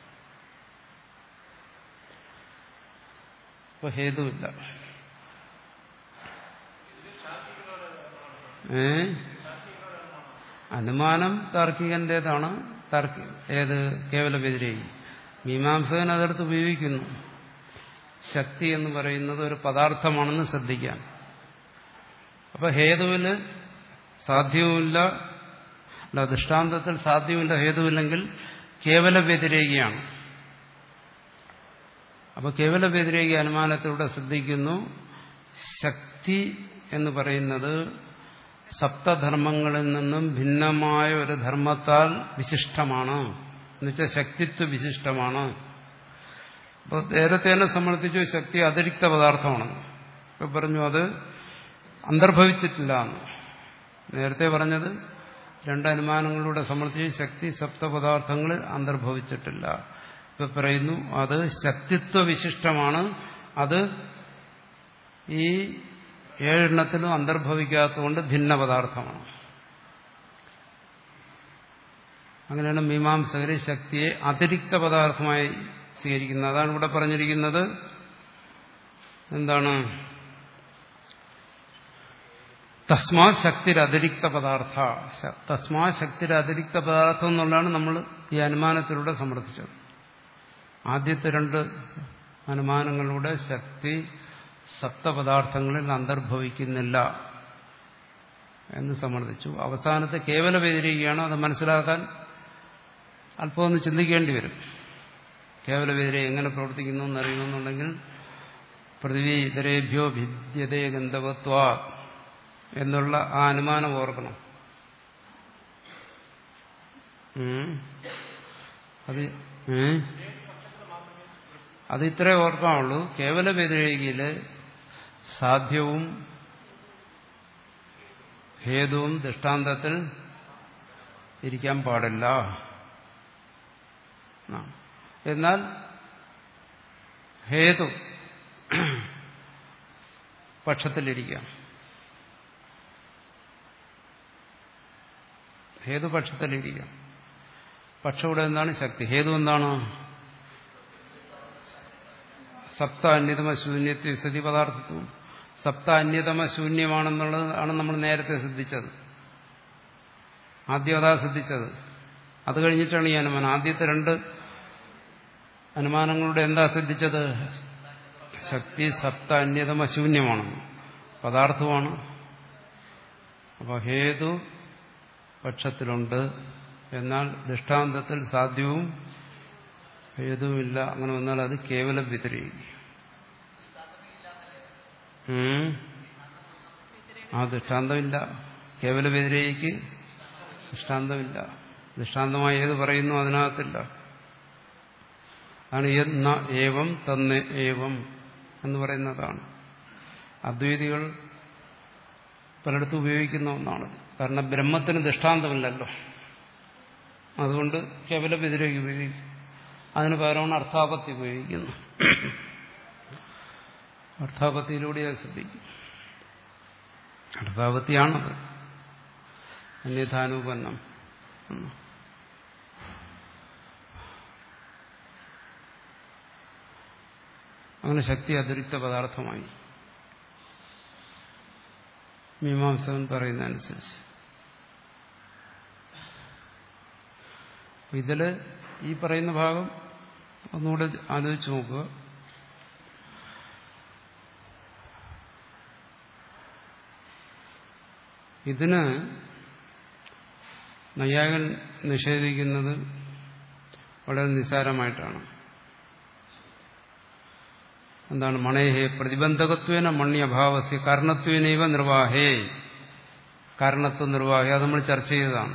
അപ്പൊ ഹേതുവില്ല. ഏ അനുമാനം താർക്കികന്റേതാണ്. താർക്കി ഏത്? കേവല വ്യതിരേകി. മീമാംസകൻ അതെടുത്ത് ഉപയോഗിക്കുന്നു. ശക്തി എന്ന് പറയുന്നത് ഒരു പദാർത്ഥമാണെന്ന് ശ്രദ്ധിക്കാൻ. അപ്പൊ ഹേതുവിന് സാധ്യവുമില്ല, അല്ല ദൃഷ്ടാന്തത്തിൽ സാധ്യവുമില്ല, ഹേതുവില്ലെങ്കിൽ കേവല വ്യതിരേകിയാണ്. അപ്പൊ കേവല വ്യതിരേകി അനുമാനത്തിലൂടെ ശ്രദ്ധിക്കുന്നു. ശക്തി എന്ന് പറയുന്നത് സപ്തധർമ്മങ്ങളിൽ നിന്നും ഭിന്നമായ ഒരു ധർമ്മത്താൽ വിശിഷ്ടമാണ്. എന്നുവെച്ചാൽ ശക്തിത്വ വിശിഷ്ടമാണ്. അപ്പോൾ നേരത്തെ തന്നെ സമർത്ഥിച്ചു ശക്തി അതിരിക്ത പദാർത്ഥമാണെന്ന്. ഇപ്പൊ പറഞ്ഞു അത് അന്തർഭവിച്ചിട്ടില്ല എന്ന്. നേരത്തെ പറഞ്ഞത് രണ്ട് അനുമാനങ്ങളിലൂടെ സമർത്ഥിച്ച് ശക്തി സപ്തപദാർത്ഥങ്ങളിൽ അന്തർഭവിച്ചിട്ടില്ല. ഇപ്പൊ പറയുന്നു അത് ശക്തിത്വ വിശിഷ്ടമാണ്. അത് ഈ ഏഴെണ്ണത്തിലും അന്തർഭവിക്കാത്തതുകൊണ്ട് ഭിന്ന പദാർത്ഥമാണ്. അങ്ങനെയാണ് മീമാംസകര് ശക്തിയെ അതിരിക്ത പദാർത്ഥമായി സ്വീകരിക്കുന്നത്. അതാണ് ഇവിടെ പറഞ്ഞിരിക്കുന്നത്. എന്താണ്? തസ്മാ ശക്തിരതിരിക്ത പദാർത്ഥ. തസ്മാ ശക്തിരതിരിക്ത പദാർത്ഥം എന്നുള്ളതാണ് നമ്മൾ ഈ അനുമാനത്തിലൂടെ സമർത്ഥിച്ചത്. ആദ്യത്തെ രണ്ട് അനുമാനങ്ങളിലൂടെ ശക്തി സപ്തപദാർത്ഥങ്ങളിൽ അന്തർഭവിക്കുന്നില്ല എന്ന് സമർത്ഥിച്ചു. അവസാനത്തെ കേവല വ്യതിരേകിയാണ്. അത് മനസ്സിലാക്കാൻ അല്പം ഒന്ന് ചിന്തിക്കേണ്ടി വരും. കേവല വ്യതിരേകി എങ്ങനെ പ്രവർത്തിക്കുന്നു എന്നറിയണമെന്നുണ്ടെങ്കിൽ പൃഥ്വി ഇതരേഭ്യോ ഭിദ്യതേ ഗന്ധവത്വാ എന്നുള്ള ആ അനുമാനം ഓർക്കണം. അത് അത് ഇത്രേ ഓർക്കാനുള്ളൂ. കേവല വ്യതിരേകിയില് സാധ്യവും ഹേതുവും ദൃഷ്ടാന്തത്തിൽ ഇരിക്കാൻ പാടില്ല. എന്നാൽ ഹേതു പക്ഷത്തിലിരിക്കാം. ഹേതു പക്ഷത്തിലിരിക്കാം. പക്ഷം ഇവിടെ എന്താണ്? ശക്തി. ഹേതു എന്താണ്? സപ്ത അന്യതമ ശൂന്യത്വ സ്ഥിതി പദാർത്ഥത്വം. സപ്ത അന്യതമ ശൂന്യമാണെന്നുള്ളത് ആണ് നമ്മൾ നേരത്തെ സിദ്ധിച്ചത്. ആദ്യം അതാ സിദ്ധിച്ചത്. അത് കഴിഞ്ഞിട്ടാണ് ഈ അനുമാനം. ആദ്യത്തെ രണ്ട് അനുമാനങ്ങളുടെ എന്താ സിദ്ധിച്ചത്? ശക്തി സപ്ത അന്യതമ ശൂന്യമാണ്, പദാർത്ഥമാണ്. അപ്പോൾ ഹേതു പക്ഷത്തിലുണ്ട്, എന്നാൽ ദൃഷ്ടാന്തത്തിൽ സാധ്യവും ഹേതുവില്ല. അങ്ങനെ വന്നാൽ അത് കേവലം വ്യതിരേകി. ആ ദൃഷ്ടാന്തമില്ല. കേവല വ്യതിരേകിക്ക് ദൃഷ്ടാന്തമില്ല. ദൃഷ്ടാന്തമായി ഏത് പറയുന്നു അതിനകത്തില്ല. ആണ് യത്ന ഏവം തന്ന ഏവം എന്ന് പറയുന്നതാണ്. അദ്വൈതികൾ പലയിടത്തും ഉപയോഗിക്കുന്ന ഒന്നാണ്. കാരണം ബ്രഹ്മത്തിന് ദൃഷ്ടാന്തമില്ലല്ലോ, അതുകൊണ്ട് കേവല വ്യതിരേകി ഉപയോഗിക്കും. അതിന് പകരമാണ് അർത്ഥാപത്തി ഉപയോഗിക്കുന്നു. അർത്ഥാപത്തിയിലൂടെ അത് ശ്രദ്ധിക്കും. അർത്ഥാപത്തിയാണത് അന്യഥാനുപന്നം. അങ്ങനെ ശക്തി അതിരിക്ത പദാർത്ഥമായി മീമാംസകൻ പറയുന്നതനുസരിച്ച്. ഇതില് ഈ പറയുന്ന ഭാഗം ഒന്നുകൂടെ ആലോചിച്ച് നോക്കുക. ഇതിന് നൈയായികൻ നിഷേധിക്കുന്നത് വളരെ നിസ്സാരമായിട്ടാണ്. എന്താണ്? മണേഹേ പ്രതിബന്ധകത്വേന മണ്യഭാവസ്യ കാരണത്വേനൈവ നിർവാഹേ. കാരണത്വ നിർവാഹേ അത് നമ്മൾ ചർച്ച ചെയ്തതാണ്.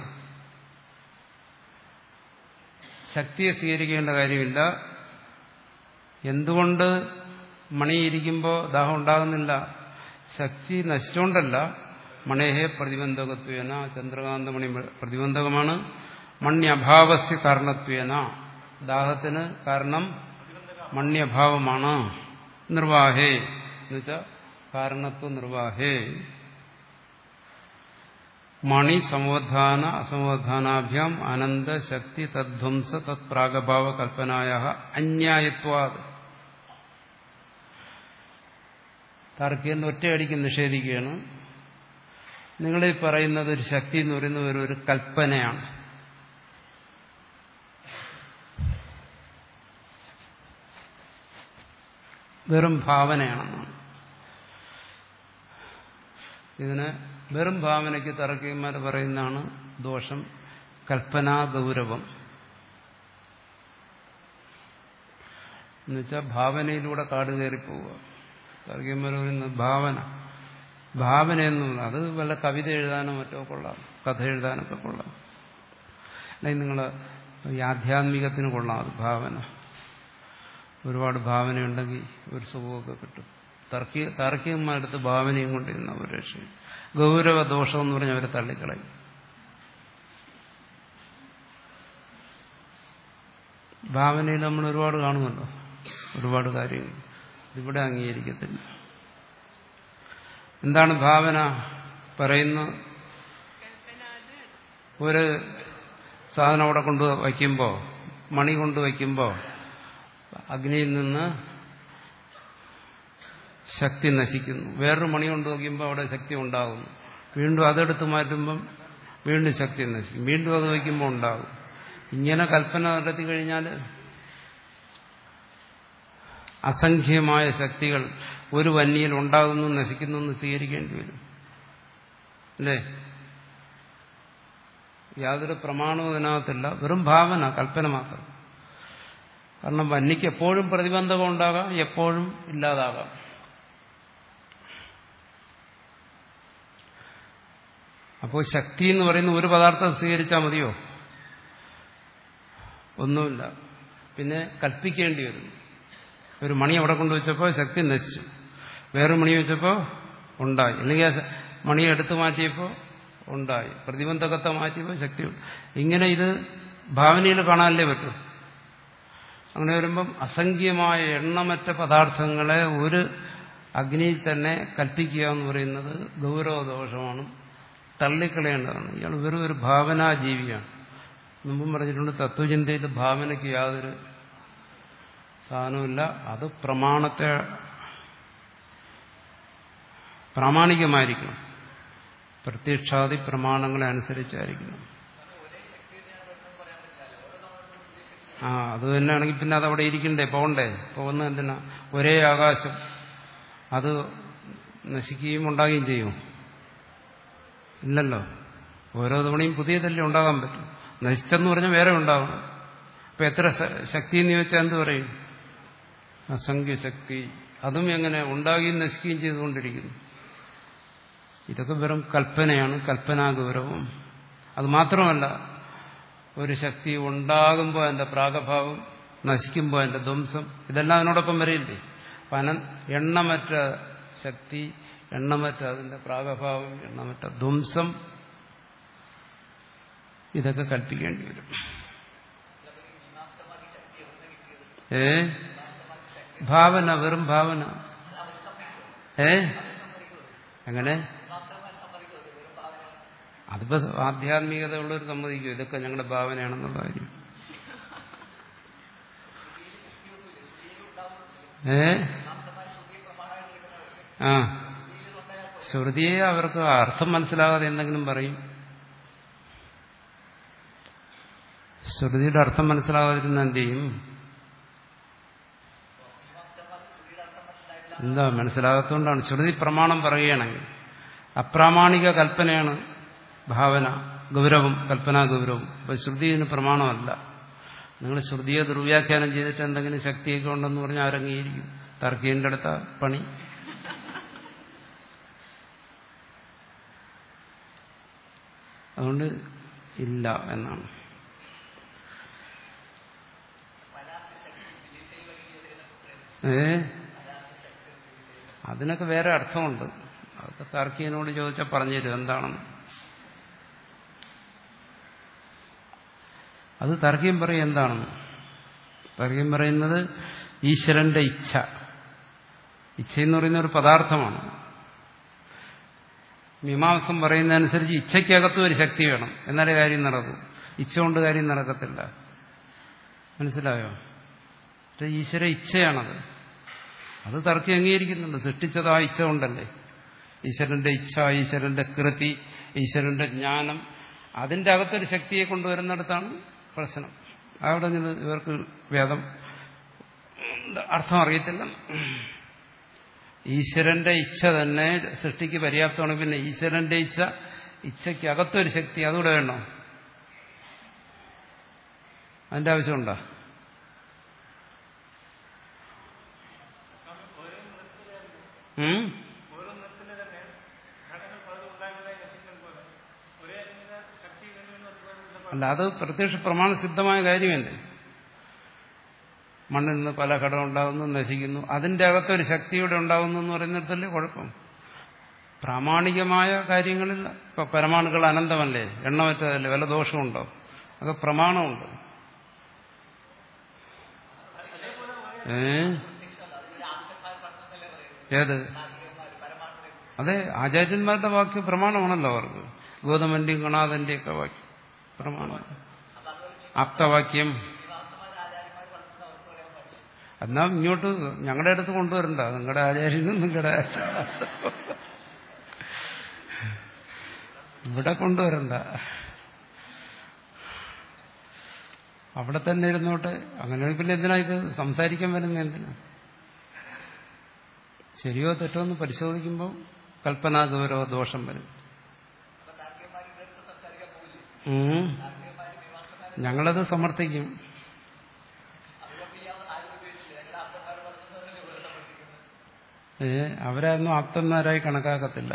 ശക്തിയെ സ്വീകരിക്കേണ്ട കാര്യമില്ല. എന്തുകൊണ്ട് മണിയിരിക്കുമ്പോൾ ദാഹം ഉണ്ടാകുന്നില്ല? ശക്തി നശിച്ചുകൊണ്ടല്ല. മണേഹേ പ്രതിബന്ധകത്വേന, ചന്ദ്രകാന്തമണി പ്രതിബന്ധകമാണ്. മണ്യഭാവസ്യ കാരണത്വേന, ദാഹത്തിന് കാരണം മണ്യഭാവമാണ്. നിർവാഹേ എന്നുവെച്ചാൽ കാരണത്വ നിർവാഹേ. മണി സംവധാന അസംവധാനാഭ്യാം അനന്തശക്തി തദ്ധ്വംസ തത്പ്രാഗഭാവ കൽപ്പനായ അന്യായത്വാത്. താർക്കികൻ ഒറ്റയടിക്ക് നിഷേധിക്കുകയാണ്. നിങ്ങളീ പറയുന്നത് ഒരു ശക്തി എന്ന് പറയുന്നത് ഒരു ഒരു കൽപ്പനയാണ്. വെറും ഭാവനയാണെന്നാണ്. ഇതിന് വെറും ഭാവനയ്ക്ക് തർക്കികന്മാർ പറയുന്നതാണ് ദോഷം, കൽപ്പനാ ഗൗരവം. എന്നുവെച്ചാൽ ഭാവനയിലൂടെ കാട് കയറിപ്പോവുക. തർക്കികന്മാർ പറയുന്നത് ഭാവന ഭാവനയെന്നുള്ള അത് വല്ല കവിത എഴുതാനോ മറ്റോ കൊള്ളാം, കഥ എഴുതാനൊക്കെ കൊള്ളാം. അല്ലെങ്കിൽ നിങ്ങൾ ഈ ആധ്യാത്മികത്തിന് കൊള്ളാം അത് ഭാവന. ഒരുപാട് ഭാവനയുണ്ടെങ്കിൽ ഒരു സുഖമൊക്കെ കിട്ടും. തർക്കി താർക്കികന്മാരടുത്ത് ഭാവനയും കൊണ്ടിരുന്ന ഒരു രക്ഷയും. ഗൗരവ ദോഷം എന്ന് പറഞ്ഞ് അവരെ തള്ളിക്കളയും. ഭാവനയിൽ നമ്മൾ ഒരുപാട് കാണുമല്ലോ, ഒരുപാട് കാര്യങ്ങൾ. ഇവിടെ അംഗീകരിക്കത്തില്ല. എന്താണ് ഭാവന പറയുന്നത്? ഒരു സാധനം അവിടെ കൊണ്ട് വയ്ക്കുമ്പോൾ, മണി കൊണ്ട് വയ്ക്കുമ്പോൾ അഗ്നിയിൽ നിന്ന് ശക്തി നശിക്കുന്നു. വേറൊരു മണി കൊണ്ട് വയ്ക്കുമ്പോൾ അവിടെ ശക്തി ഉണ്ടാകുന്നു. വീണ്ടും അതെടുത്ത് മാറ്റുമ്പം വീണ്ടും ശക്തി നശിക്കും. വീണ്ടും അത് വയ്ക്കുമ്പോൾ ഉണ്ടാകും. ഇങ്ങനെ കൽപ്പന നടത്തി കഴിഞ്ഞാൽ അസംഖ്യമായ ശക്തികൾ ഒരു വന്യയിൽ ഉണ്ടാകുന്നു, നശിക്കുന്നു എന്ന് സ്വീകരിക്കേണ്ടി വരും. അല്ലേ? യാതൊരു പ്രമാണവും ഇതിനകത്തില്ല. വെറും ഭാവന, കൽപ്പന മാത്രം. കാരണം വന്യക്ക് എപ്പോഴും പ്രതിബന്ധകം ഉണ്ടാകാം, എപ്പോഴും ഇല്ലാതാകാം. അപ്പോൾ ശക്തി എന്ന് പറയുന്ന ഒരു പദാർത്ഥം സ്വീകരിച്ചാൽ മതിയോ? ഒന്നുമില്ല. പിന്നെ കൽപ്പിക്കേണ്ടി വരും. ഒരു മണി അവിടെ കൊണ്ടുവച്ചപ്പോൾ ശക്തി നശിച്ചു, വേറൊരു മണി വെച്ചപ്പോൾ ഉണ്ടായി. അല്ലെങ്കിൽ മണി എടുത്തു മാറ്റിയപ്പോൾ ഉണ്ടായി. പ്രതിബന്ധകത്തെ മാറ്റിയപ്പോൾ ശക്തി. ഇങ്ങനെ ഇത് ഭാവനയിൽ കാണാനല്ലേ പറ്റും. അങ്ങനെ വരുമ്പം അസംഖ്യമായ എണ്ണമറ്റ പദാർത്ഥങ്ങളെ ഒരു അഗ്നിയിൽ തന്നെ കൽപ്പിക്കുക എന്ന് പറയുന്നത് ഗൗരവദോഷമാണ്, തള്ളിക്കളയേണ്ടതാണ്. ഇയാൾ വെറും ഒരു ഭാവനാജീവിയാണ്. മുമ്പും പറഞ്ഞിട്ടുണ്ട്, തത്വചിന്തയിൽ ഭാവനയ്ക്ക് യാതൊരു സ്ഥാനവുമില്ല. അത് പ്രമാണത്തെ പ്രാമാണികമായിരിക്കണം, പ്രത്യക്ഷാദി പ്രമാണങ്ങളെ അനുസരിച്ചായിരിക്കണം. ആ അത് തന്നെയാണെങ്കിൽ പിന്നെ അതവിടെ ഇരിക്കണ്ടേ, പോകണ്ടേ? പോകുന്ന എന്തിനാ? ഒരേ ആകാശം അത് നശിക്കുകയും ഉണ്ടാകുകയും ചെയ്യും? ഇല്ലല്ലോ. ഓരോ തവണയും പുതിയതല്ലേ ഉണ്ടാകാൻ പറ്റും. നശിച്ചെന്ന് പറഞ്ഞാൽ വേറെ ഉണ്ടാവും. ഇപ്പൊ എത്ര ശക്തി എന്ന് ചോദിച്ചാൽ എന്ത് പറയും? അസംഖ്യശക്തി. അതും എങ്ങനെ ഉണ്ടാകുകയും നശിക്കുകയും ചെയ്തുകൊണ്ടിരിക്കുന്നു. ഇതൊക്കെ വെറും കൽപ്പനയാണ്, കൽപ്പനാഗൗരവം. അത് മാത്രമല്ല, ഒരു ശക്തി ഉണ്ടാകുമ്പോൾ അതിന്റെ പ്രാഗഭാവം, നശിക്കുമ്പോൾ അതിന്റെ ധ്വംസം, ഇതെല്ലാം അതിനോടൊപ്പം വരില്ലേ? പന എണ്ണമറ്റ ശക്തി, എണ്ണമറ്റ അതിന്റെ പ്രാഗഭാവം, എണ്ണമറ്റ ധ്വംസം, ഇതൊക്കെ കൽപ്പിക്കേണ്ടി വരും. ഏ ഭാവന, വെറും ഭാവന. ഏ എങ്ങനെ? അതിപ്പോ ആധ്യാത്മികത ഉള്ളവർ സമ്മതിക്കും ഇതൊക്കെ ഞങ്ങളുടെ ഭാവനയാണെന്നുള്ള കാര്യം. ഏ ആ ശ്രുതിയെ അവർക്ക് അർത്ഥം മനസ്സിലാകാതെ എന്തെങ്കിലും പറയും. ശ്രുതിയുടെ അർത്ഥം മനസ്സിലാകാതിരുന്ന എന്ത് ചെയ്യും? എന്താ മനസ്സിലാകാത്തതുകൊണ്ടാണ്. ശ്രുതി പ്രമാണം പറയുകയാണെങ്കിൽ അപ്രാമാണിക കൽപ്പനയാണ് ഭാവന ഗൗരവം, കൽപ്പനാ ഗൗരവം. അപ്പൊ ശ്രുതി ഇതിന് പ്രമാണമല്ല. നിങ്ങൾ ശ്രുതിയെ ദുർവ്യാഖ്യാനം ചെയ്തിട്ട് എന്തെങ്കിലും ശക്തിയൊക്കെ ഉണ്ടെന്ന് പറഞ്ഞാൽ ആരംഗീകരിക്കും. തർക്കീന്റെ അടുത്ത പണി. അതുകൊണ്ട് ഇല്ല എന്നാണ്. ഏ അതിനൊക്കെ വേറെ അർത്ഥമുണ്ട്. അതൊക്കെ താർക്കികനോട് ചോദിച്ചാൽ പറഞ്ഞു തരും എന്താണെന്ന്. അത് താർക്കികം പറയും എന്താണെന്ന്. താർക്കികം പറയുന്നത് ഈശ്വരന്റെ ഇച്ഛ. ഇച്ഛയെന്ന് പറയുന്ന ഒരു പദാർത്ഥമാണ്. മീമാംസം പറയുന്നതനുസരിച്ച് ഇച്ഛയ്ക്കകത്തും ഒരു ശക്തി വേണം, എന്നാലേ കാര്യം നടക്കും. ഇച്ഛ കൊണ്ട് കാര്യം നടക്കത്തില്ല. മനസ്സിലായോ? ഈശ്വര ഇച്ഛയാണത്. അത് തർക്കി അംഗീകരിക്കുന്നുണ്ട്. സൃഷ്ടിച്ചത് ആ ഇച്ഛ കൊണ്ടല്ലേ. ഈശ്വരന്റെ ഇച്ഛ, ഈശ്വരന്റെ കൃതി, ഈശ്വരന്റെ ജ്ഞാനം, അതിന്റെ അകത്തൊരു ശക്തിയെ കൊണ്ടുവരുന്നിടത്താണ് പ്രശ്നം. അവിടെ നിന്ന് ഇവർക്ക് വേദം അർത്ഥം അറിയത്തില്ല. ഈശ്വരന്റെ ഇച്ഛ തന്നെ സൃഷ്ടിക്ക് പര്യാപ്തമാണ്. പിന്നെ ഈശ്വരന്റെ ഇച്ഛ, ഇച്ഛയ്ക്ക് അകത്തൊരു ശക്തി, അതുകൂടെ വേണോ? അതിന്റെ ആവശ്യമുണ്ടോ? അല്ല, അത് പ്രത്യക്ഷ പ്രമാണസിദ്ധമായ കാര്യമല്ലേ. മണ്ണിൽ നിന്ന് പല ഘടകം ഉണ്ടാകുന്നു, നശിക്കുന്നു, അതിന്റെ അകത്തൊരു ശക്തിയുടെ ഉണ്ടാകുന്നു എന്ന് പറയുന്നിടത്തല്ലേ കുഴപ്പം. പ്രാമാണികമായ കാര്യങ്ങളിൽ ഇപ്പൊ പരമാണുക്കൾ അനന്തമല്ലേ, എണ്ണമറ്റതല്ലേ, വല്ല ദോഷമുണ്ടോ? അതൊക്കെ പ്രമാണമുണ്ട്. ഏ ഏത്? അതെ, ആചാര്യന്മാരുടെ വാക്യം പ്രമാണമാണല്ലോ അവർക്ക്. ഗൗതമന്റെയും ഗണാഥന്റെയും ഒക്കെ വാക്യം പ്രമാണമാണ്. ആപ്തവാക്യം. എന്നാ ഇങ്ങോട്ട് ഞങ്ങളുടെ അടുത്ത് കൊണ്ടുവരണ്ട. നിങ്ങളുടെ ആചാര്യനും നിങ്ങളുടെ ഇവിടെ കൊണ്ടുവരണ്ട. അവിടെ തന്നെ ഇരുന്നോട്ടെ. അങ്ങനെ പിന്നെ എന്തിനാ ഇത് സംസാരിക്കാൻ വരുന്നത്? എന്തിനാ? ശരിയോ തെറ്റോ എന്ന് പരിശോധിക്കുമ്പോൾ കൽപ്പനാ ഗൗരവ ദോഷം വരും. ഞങ്ങളത് സമർത്ഥിക്കും. ഏ അവരൊന്നും ആപ്തന്മാരായി കണക്കാക്കത്തില്ല.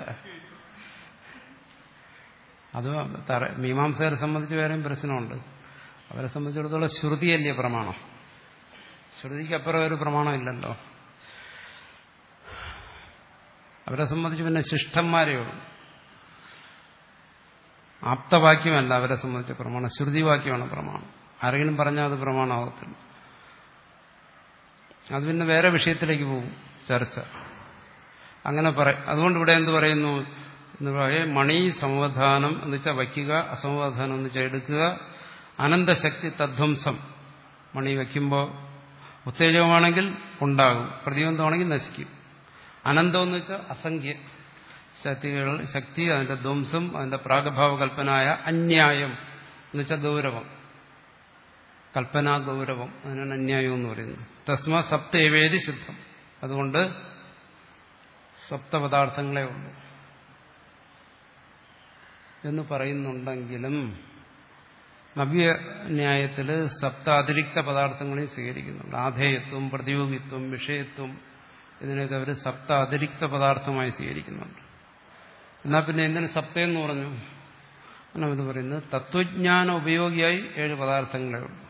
അത് മീമാംസകരെ സംബന്ധിച്ച് വേറെയും പ്രശ്നമുണ്ട്. അവരെ സംബന്ധിച്ചിടത്തോളം ശ്രുതിയല്ലേ പ്രമാണം. ശ്രുതിക്ക് അപ്പുറം ഒരു പ്രമാണം ഇല്ലല്ലോ. അവരെ സംബന്ധിച്ച് പിന്നെ ശിഷ്ടന്മാരേ ഉള്ളൂ. ആപ്തവാക്യമല്ല അവരെ സംബന്ധിച്ച പ്രമാണം, ശ്രുതിവാക്യമാണ് പ്രമാണം. ആരെങ്കിലും പറഞ്ഞാൽ അത് പ്രമാണമാകത്തില്ല. അത് പിന്നെ വേറെ വിഷയത്തിലേക്ക് പോകും ചർച്ച. അങ്ങനെ പറ അതുകൊണ്ട് ഇവിടെ എന്ത് പറയുന്നു എന്ന് പറയേ, മണി സമവധാനം എന്ന് വെച്ചാൽ വയ്ക്കുക, അസമവധാനം എന്ന് വെച്ചാൽ എടുക്കുക, അനന്തശക്തി തദ്ധ്വംസം. മണി വയ്ക്കുമ്പോൾ ഉത്തേജകമാണെങ്കിൽ ഉണ്ടാകും, പ്രതിബന്ധമാണെങ്കിൽ നശിക്കും. അനന്തം എന്ന് വെച്ചാൽ അസംഖ്യ ശക്തികൾ, ശക്തി, അതിന്റെ ധ്വംസം, അതിന്റെ പ്രാഗഭാവ കൽപ്പനായ അന്യായം എന്ന് വെച്ചാൽ ഗൗരവം, കൽപ്പനാ ഗൗരവം, അതിനാണ് അന്യായം എന്ന് പറയുന്നത്. തസ്മാ സപ്തേവേദി ശുദ്ധം. അതുകൊണ്ട് സപ്തപദാർത്ഥങ്ങളെ ഉള്ളൂ എന്ന് പറയുന്നുണ്ടെങ്കിലും നവ്യന്യായത്തിൽ സപ്ത അതിരിക്ത പദാർത്ഥങ്ങളെയും സ്വീകരിക്കുന്നുണ്ട്. ആധേയത്വം, പ്രതിയോഗിത്വം, വിഷയത്വം, ഇതിനൊക്കെ അവർ സപ്ത അതിരിക്ത പദാർത്ഥമായി സ്വീകരിക്കുന്നുണ്ട്. എന്നാൽ പിന്നെ എന്തിന് സപ്തയെന്ന് പറഞ്ഞു? അവർ പറയുന്നത് തത്വജ്ഞാന ഉപയോഗിയായി ഏഴ് പദാർത്ഥങ്ങളെ ഉള്ളൂ.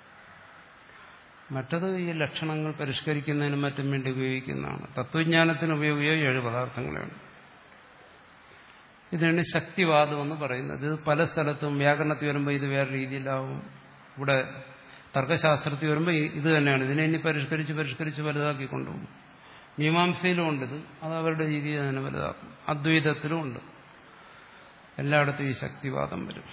മറ്റത് ഈ ലക്ഷണങ്ങൾ പരിഷ്കരിക്കുന്നതിനും മറ്റും വേണ്ടി ഉപയോഗിക്കുന്നതാണ്. തത്വജ്ഞാനത്തിന് ഉപയോഗിയായി ഏഴ് പദാർത്ഥങ്ങളെയാണ്. ഇതിനാണ് ശക്തിവാദം എന്ന് പറയുന്നത്. ഇത് പല സ്ഥലത്തും വ്യാകരണത്തിൽ വരുമ്പോൾ ഇത് വേറെ രീതിയിലാവും, ഇവിടെ തർക്കശാസ്ത്രത്തിൽ വരുമ്പോൾ ഇത് തന്നെയാണ്. ഇതിനെ ഇനി പരിഷ്കരിച്ച് പരിഷ്കരിച്ച് വലുതാക്കി കൊണ്ടുപോകും. മീമാംസയിലും ഉണ്ട് ഇത്, അത് അവരുടെ രീതിയിൽ തന്നെ വലുതാക്കും. അദ്വൈതത്തിലും ഉണ്ട്, എല്ലായിടത്തും ഈ ശക്തിവാദം വരും.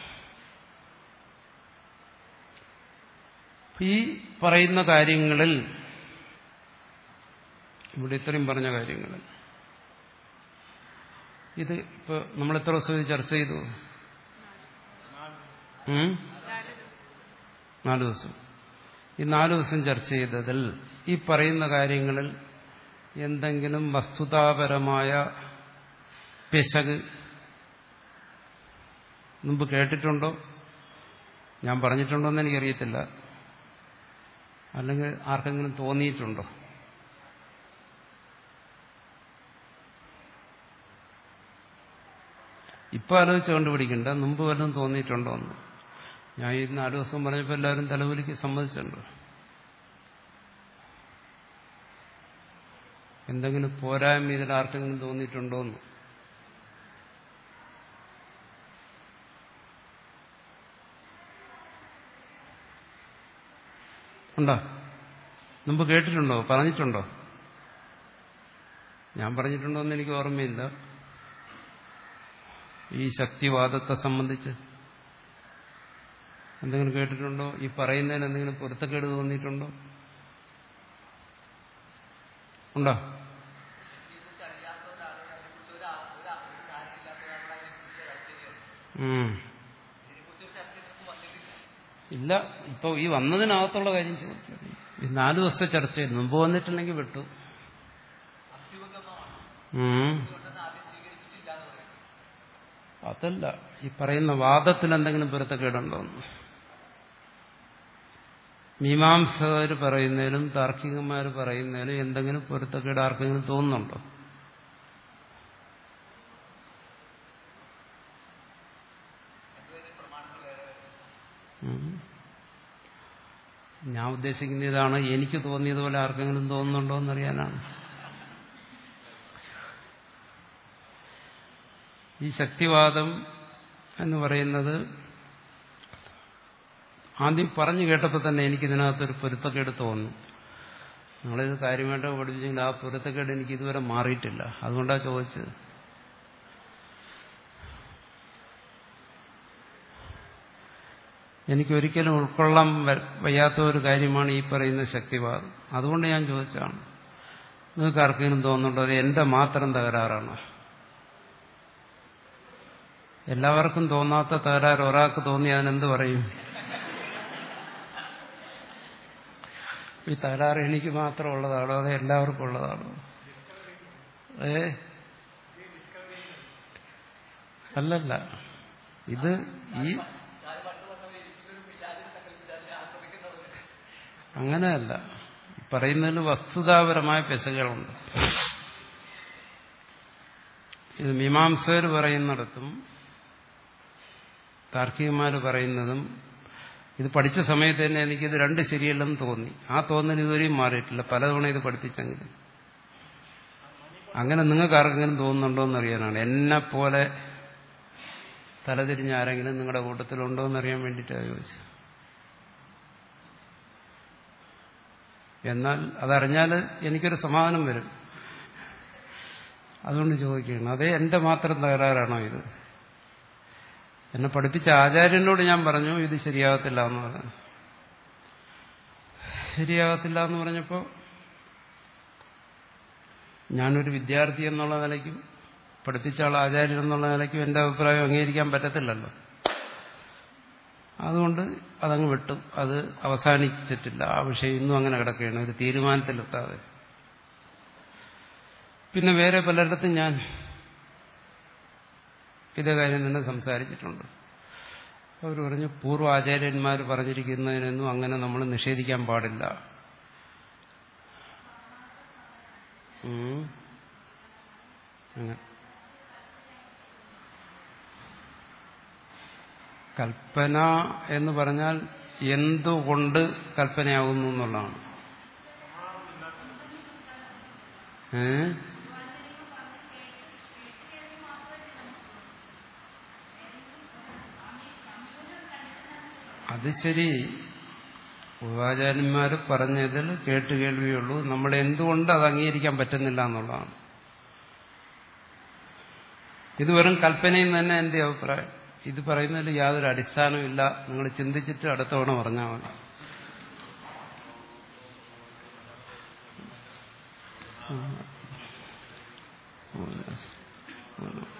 ഈ പറയുന്ന കാര്യങ്ങളിൽ, ഇവിടെ ഇത്രയും പറഞ്ഞ കാര്യങ്ങളിൽ ഇത് ഇപ്പൊ നമ്മൾ എത്ര ദിവസം ചർച്ച ചെയ്തു? നാലു ദിവസം. ഈ നാലു ദിവസം ചർച്ച ചെയ്തതിൽ ഈ പറയുന്ന കാര്യങ്ങളിൽ എന്തെങ്കിലും വസ്തുതാപരമായ പിശക് മുമ്പ് കേട്ടിട്ടുണ്ടോ? ഞാൻ പറഞ്ഞിട്ടുണ്ടോ എന്ന് എനിക്കറിയത്തില്ല. അല്ലെങ്കിൽ ആർക്കെങ്കിലും തോന്നിയിട്ടുണ്ടോ? ഇപ്പം ആലോചിച്ച് കണ്ടുപിടിക്കണ്ട, മുമ്പ് വല്ലതും തോന്നിയിട്ടുണ്ടോ എന്ന്. ഞാൻ ഈ നാലു ദിവസം പറഞ്ഞപ്പോൾ എല്ലാവരും തലവലിക്ക് സമ്മതിച്ചിട്ടുണ്ടോ? എന്തെങ്കിലും പോരായ്മ ഇതിൽ ആർക്കെങ്കിലും തോന്നിയിട്ടുണ്ടോ എന്ന്? ഉണ്ടോ? മുമ്പ് കേട്ടിട്ടുണ്ടോ? പറഞ്ഞിട്ടുണ്ടോ? ഞാൻ പറഞ്ഞിട്ടുണ്ടോ എന്ന് എനിക്ക് ഓർമ്മയില്ല. ഈ ശക്തിവാദത്തെ സംബന്ധിച്ച് എന്തെങ്കിലും കേട്ടിട്ടുണ്ടോ? ഈ പറയുന്നതിന് എന്തെങ്കിലും പൊരുത്തക്കേട് തോന്നിയിട്ടുണ്ടോ? ഉണ്ടോ? ഇല്ല. ഇപ്പൊ ഈ വന്നതിനകത്തുള്ള കാര്യം ചോദിച്ചു. ഈ നാലു ദിവസത്തെ ചർച്ച ചെയ്തു. മുമ്പ് വന്നിട്ടുണ്ടെങ്കിൽ വിട്ടു. അതല്ല, ഈ പറയുന്ന വാദത്തിൽ എന്തെങ്കിലും പൊരുത്തക്കേടുണ്ടോന്ന്. മീമാംസകർ പറയുന്നതിലും താർക്കികന്മാർ പറയുന്നതിലും എന്തെങ്കിലും പൊരുത്തക്കേട് ആർക്കെങ്കിലും തോന്നുന്നുണ്ടോ? ഞാൻ ഉദ്ദേശിക്കുന്ന ഇതാണ്, എനിക്ക് തോന്നിയതുപോലെ ആർക്കെങ്കിലും തോന്നുന്നുണ്ടോ എന്നറിയാനാണ്. ഈ ശക്തിവാദം എന്ന് പറയുന്നത് ആദ്യം പറഞ്ഞു കേട്ടപ്പോൾ തന്നെ എനിക്കിതിനകത്തൊരു പൊരുത്തക്കേട് തോന്നുന്നു. നമ്മളിത് കാര്യമായിട്ട് പഠിപ്പിച്ചെങ്കിൽ ആ പൊരുത്തക്കേട് എനിക്ക് ഇതുവരെ മാറിയിട്ടില്ല. അതുകൊണ്ടാണ് ചോദിച്ചത്. എനിക്കൊരിക്കലും ഉൾക്കൊള്ളാൻ വയ്യാത്ത ഒരു കാര്യമാണ് ഈ പറയുന്ന ശക്തിവാദം. അതുകൊണ്ട് ഞാൻ ചോദിച്ചതാണ്. നിങ്ങൾക്ക് ആർക്കെങ്കിലും തോന്നുന്നുണ്ടോ അത് എന്റെ മാത്രം തകരാറാണ്? എല്ലാവർക്കും തോന്നാത്ത തകരാറ് ഒരാൾക്ക് തോന്നി അതിനെന്ത് പറയും? ഈ തകരാറ് എനിക്ക് മാത്രം ഉള്ളതാണോ അത് എല്ലാവർക്കും ഉള്ളതാണോ? ഏ അല്ലല്ല, ഇത് ഈ അങ്ങനെയല്ല. പറയുന്നതിൽ വസ്തുതാപരമായ പെശകുകളുണ്ട്. ഇത് മീമാംസകർ പറയുന്നിടത്തും താർക്കികന്മാർ പറയുന്നതും ഇത് പഠിച്ച സമയത്ത് തന്നെ എനിക്കിത് രണ്ട് ശരിയല്ലെന്ന് തോന്നി. ആ തോന്നൽ ഇതുവരെയും മാറിയിട്ടില്ല, പലതവണ ഇത് പഠിപ്പിച്ചെങ്കിലും. അങ്ങനെ നിങ്ങൾക്ക് ആർക്കെങ്കിലും തോന്നുന്നുണ്ടോ എന്നറിയാനാണ്. എന്നെ പോലെ തലതിരിഞ്ഞ ആരെങ്കിലും നിങ്ങളുടെ കൂട്ടത്തിലുണ്ടോ എന്നറിയാൻ വേണ്ടിയിട്ടാണ് ചോദിച്ചത്. എന്നാൽ അതറിഞ്ഞാൽ എനിക്കൊരു സമാധാനം വരും. അതുകൊണ്ട് ചോദിക്കുകയാണ്. അതേ എന്റെ മാത്രം തകരാറാണോ ഇത്? എന്നെ പഠിപ്പിച്ച ആചാര്യനോട് ഞാൻ പറഞ്ഞു ഇത് ശരിയാകത്തില്ല എന്ന് പറഞ്ഞു. ശരിയാകത്തില്ല എന്ന് പറഞ്ഞപ്പോൾ ഞാനൊരു വിദ്യാർത്ഥി എന്നുള്ള നിലയ്ക്കും പഠിപ്പിച്ച ആൾ ആചാര്യൻ എന്നുള്ള നിലയ്ക്കും എന്റെ അഭിപ്രായം അംഗീകരിക്കാൻ പറ്റത്തില്ലല്ലോ. അതുകൊണ്ട് അതങ്ങ് വിട്ടു. അത് അവസാനിച്ചിട്ടില്ല. ആ വിഷയം ഇന്നും അങ്ങനെ കിടക്കുകയാണ്, ഒരു തീരുമാനത്തിലെത്താതെ. പിന്നെ വേറെ പലയിടത്തും ഞാൻ ഇതേ കാര്യം തന്നെ സംസാരിച്ചിട്ടുണ്ട്. അവർ പറഞ്ഞു പൂർവ്വ ആചാര്യന്മാർ പറഞ്ഞിരിക്കുന്നതിനൊന്നും അങ്ങനെ നമ്മൾ നിഷേധിക്കാൻ പാടില്ല. അങ്ങനെ കൽപ്പന എന്ന് പറഞ്ഞാൽ എന്തുകൊണ്ട് കൽപ്പനയാകുന്നു എന്നുള്ളതാണ്. ഏ അത് ശരി, പൂർവാചാര്യന്മാർ പറഞ്ഞതിൽ കേട്ട് കേൾവിയുള്ളൂ. നമ്മൾ എന്തുകൊണ്ട് അത് അംഗീകരിക്കാൻ പറ്റുന്നില്ല എന്നുള്ളതാണ്. ഇത് വെറും കൽപ്പനയിൽ തന്നെ എന്റെ അഭിപ്രായം. ഇത് പറയുന്നതിൽ യാതൊരു അടിസ്ഥാനവും ഇല്ല. നിങ്ങൾ ചിന്തിച്ചിട്ട് അടുത്ത തവണ പറഞ്ഞാൽ മതി.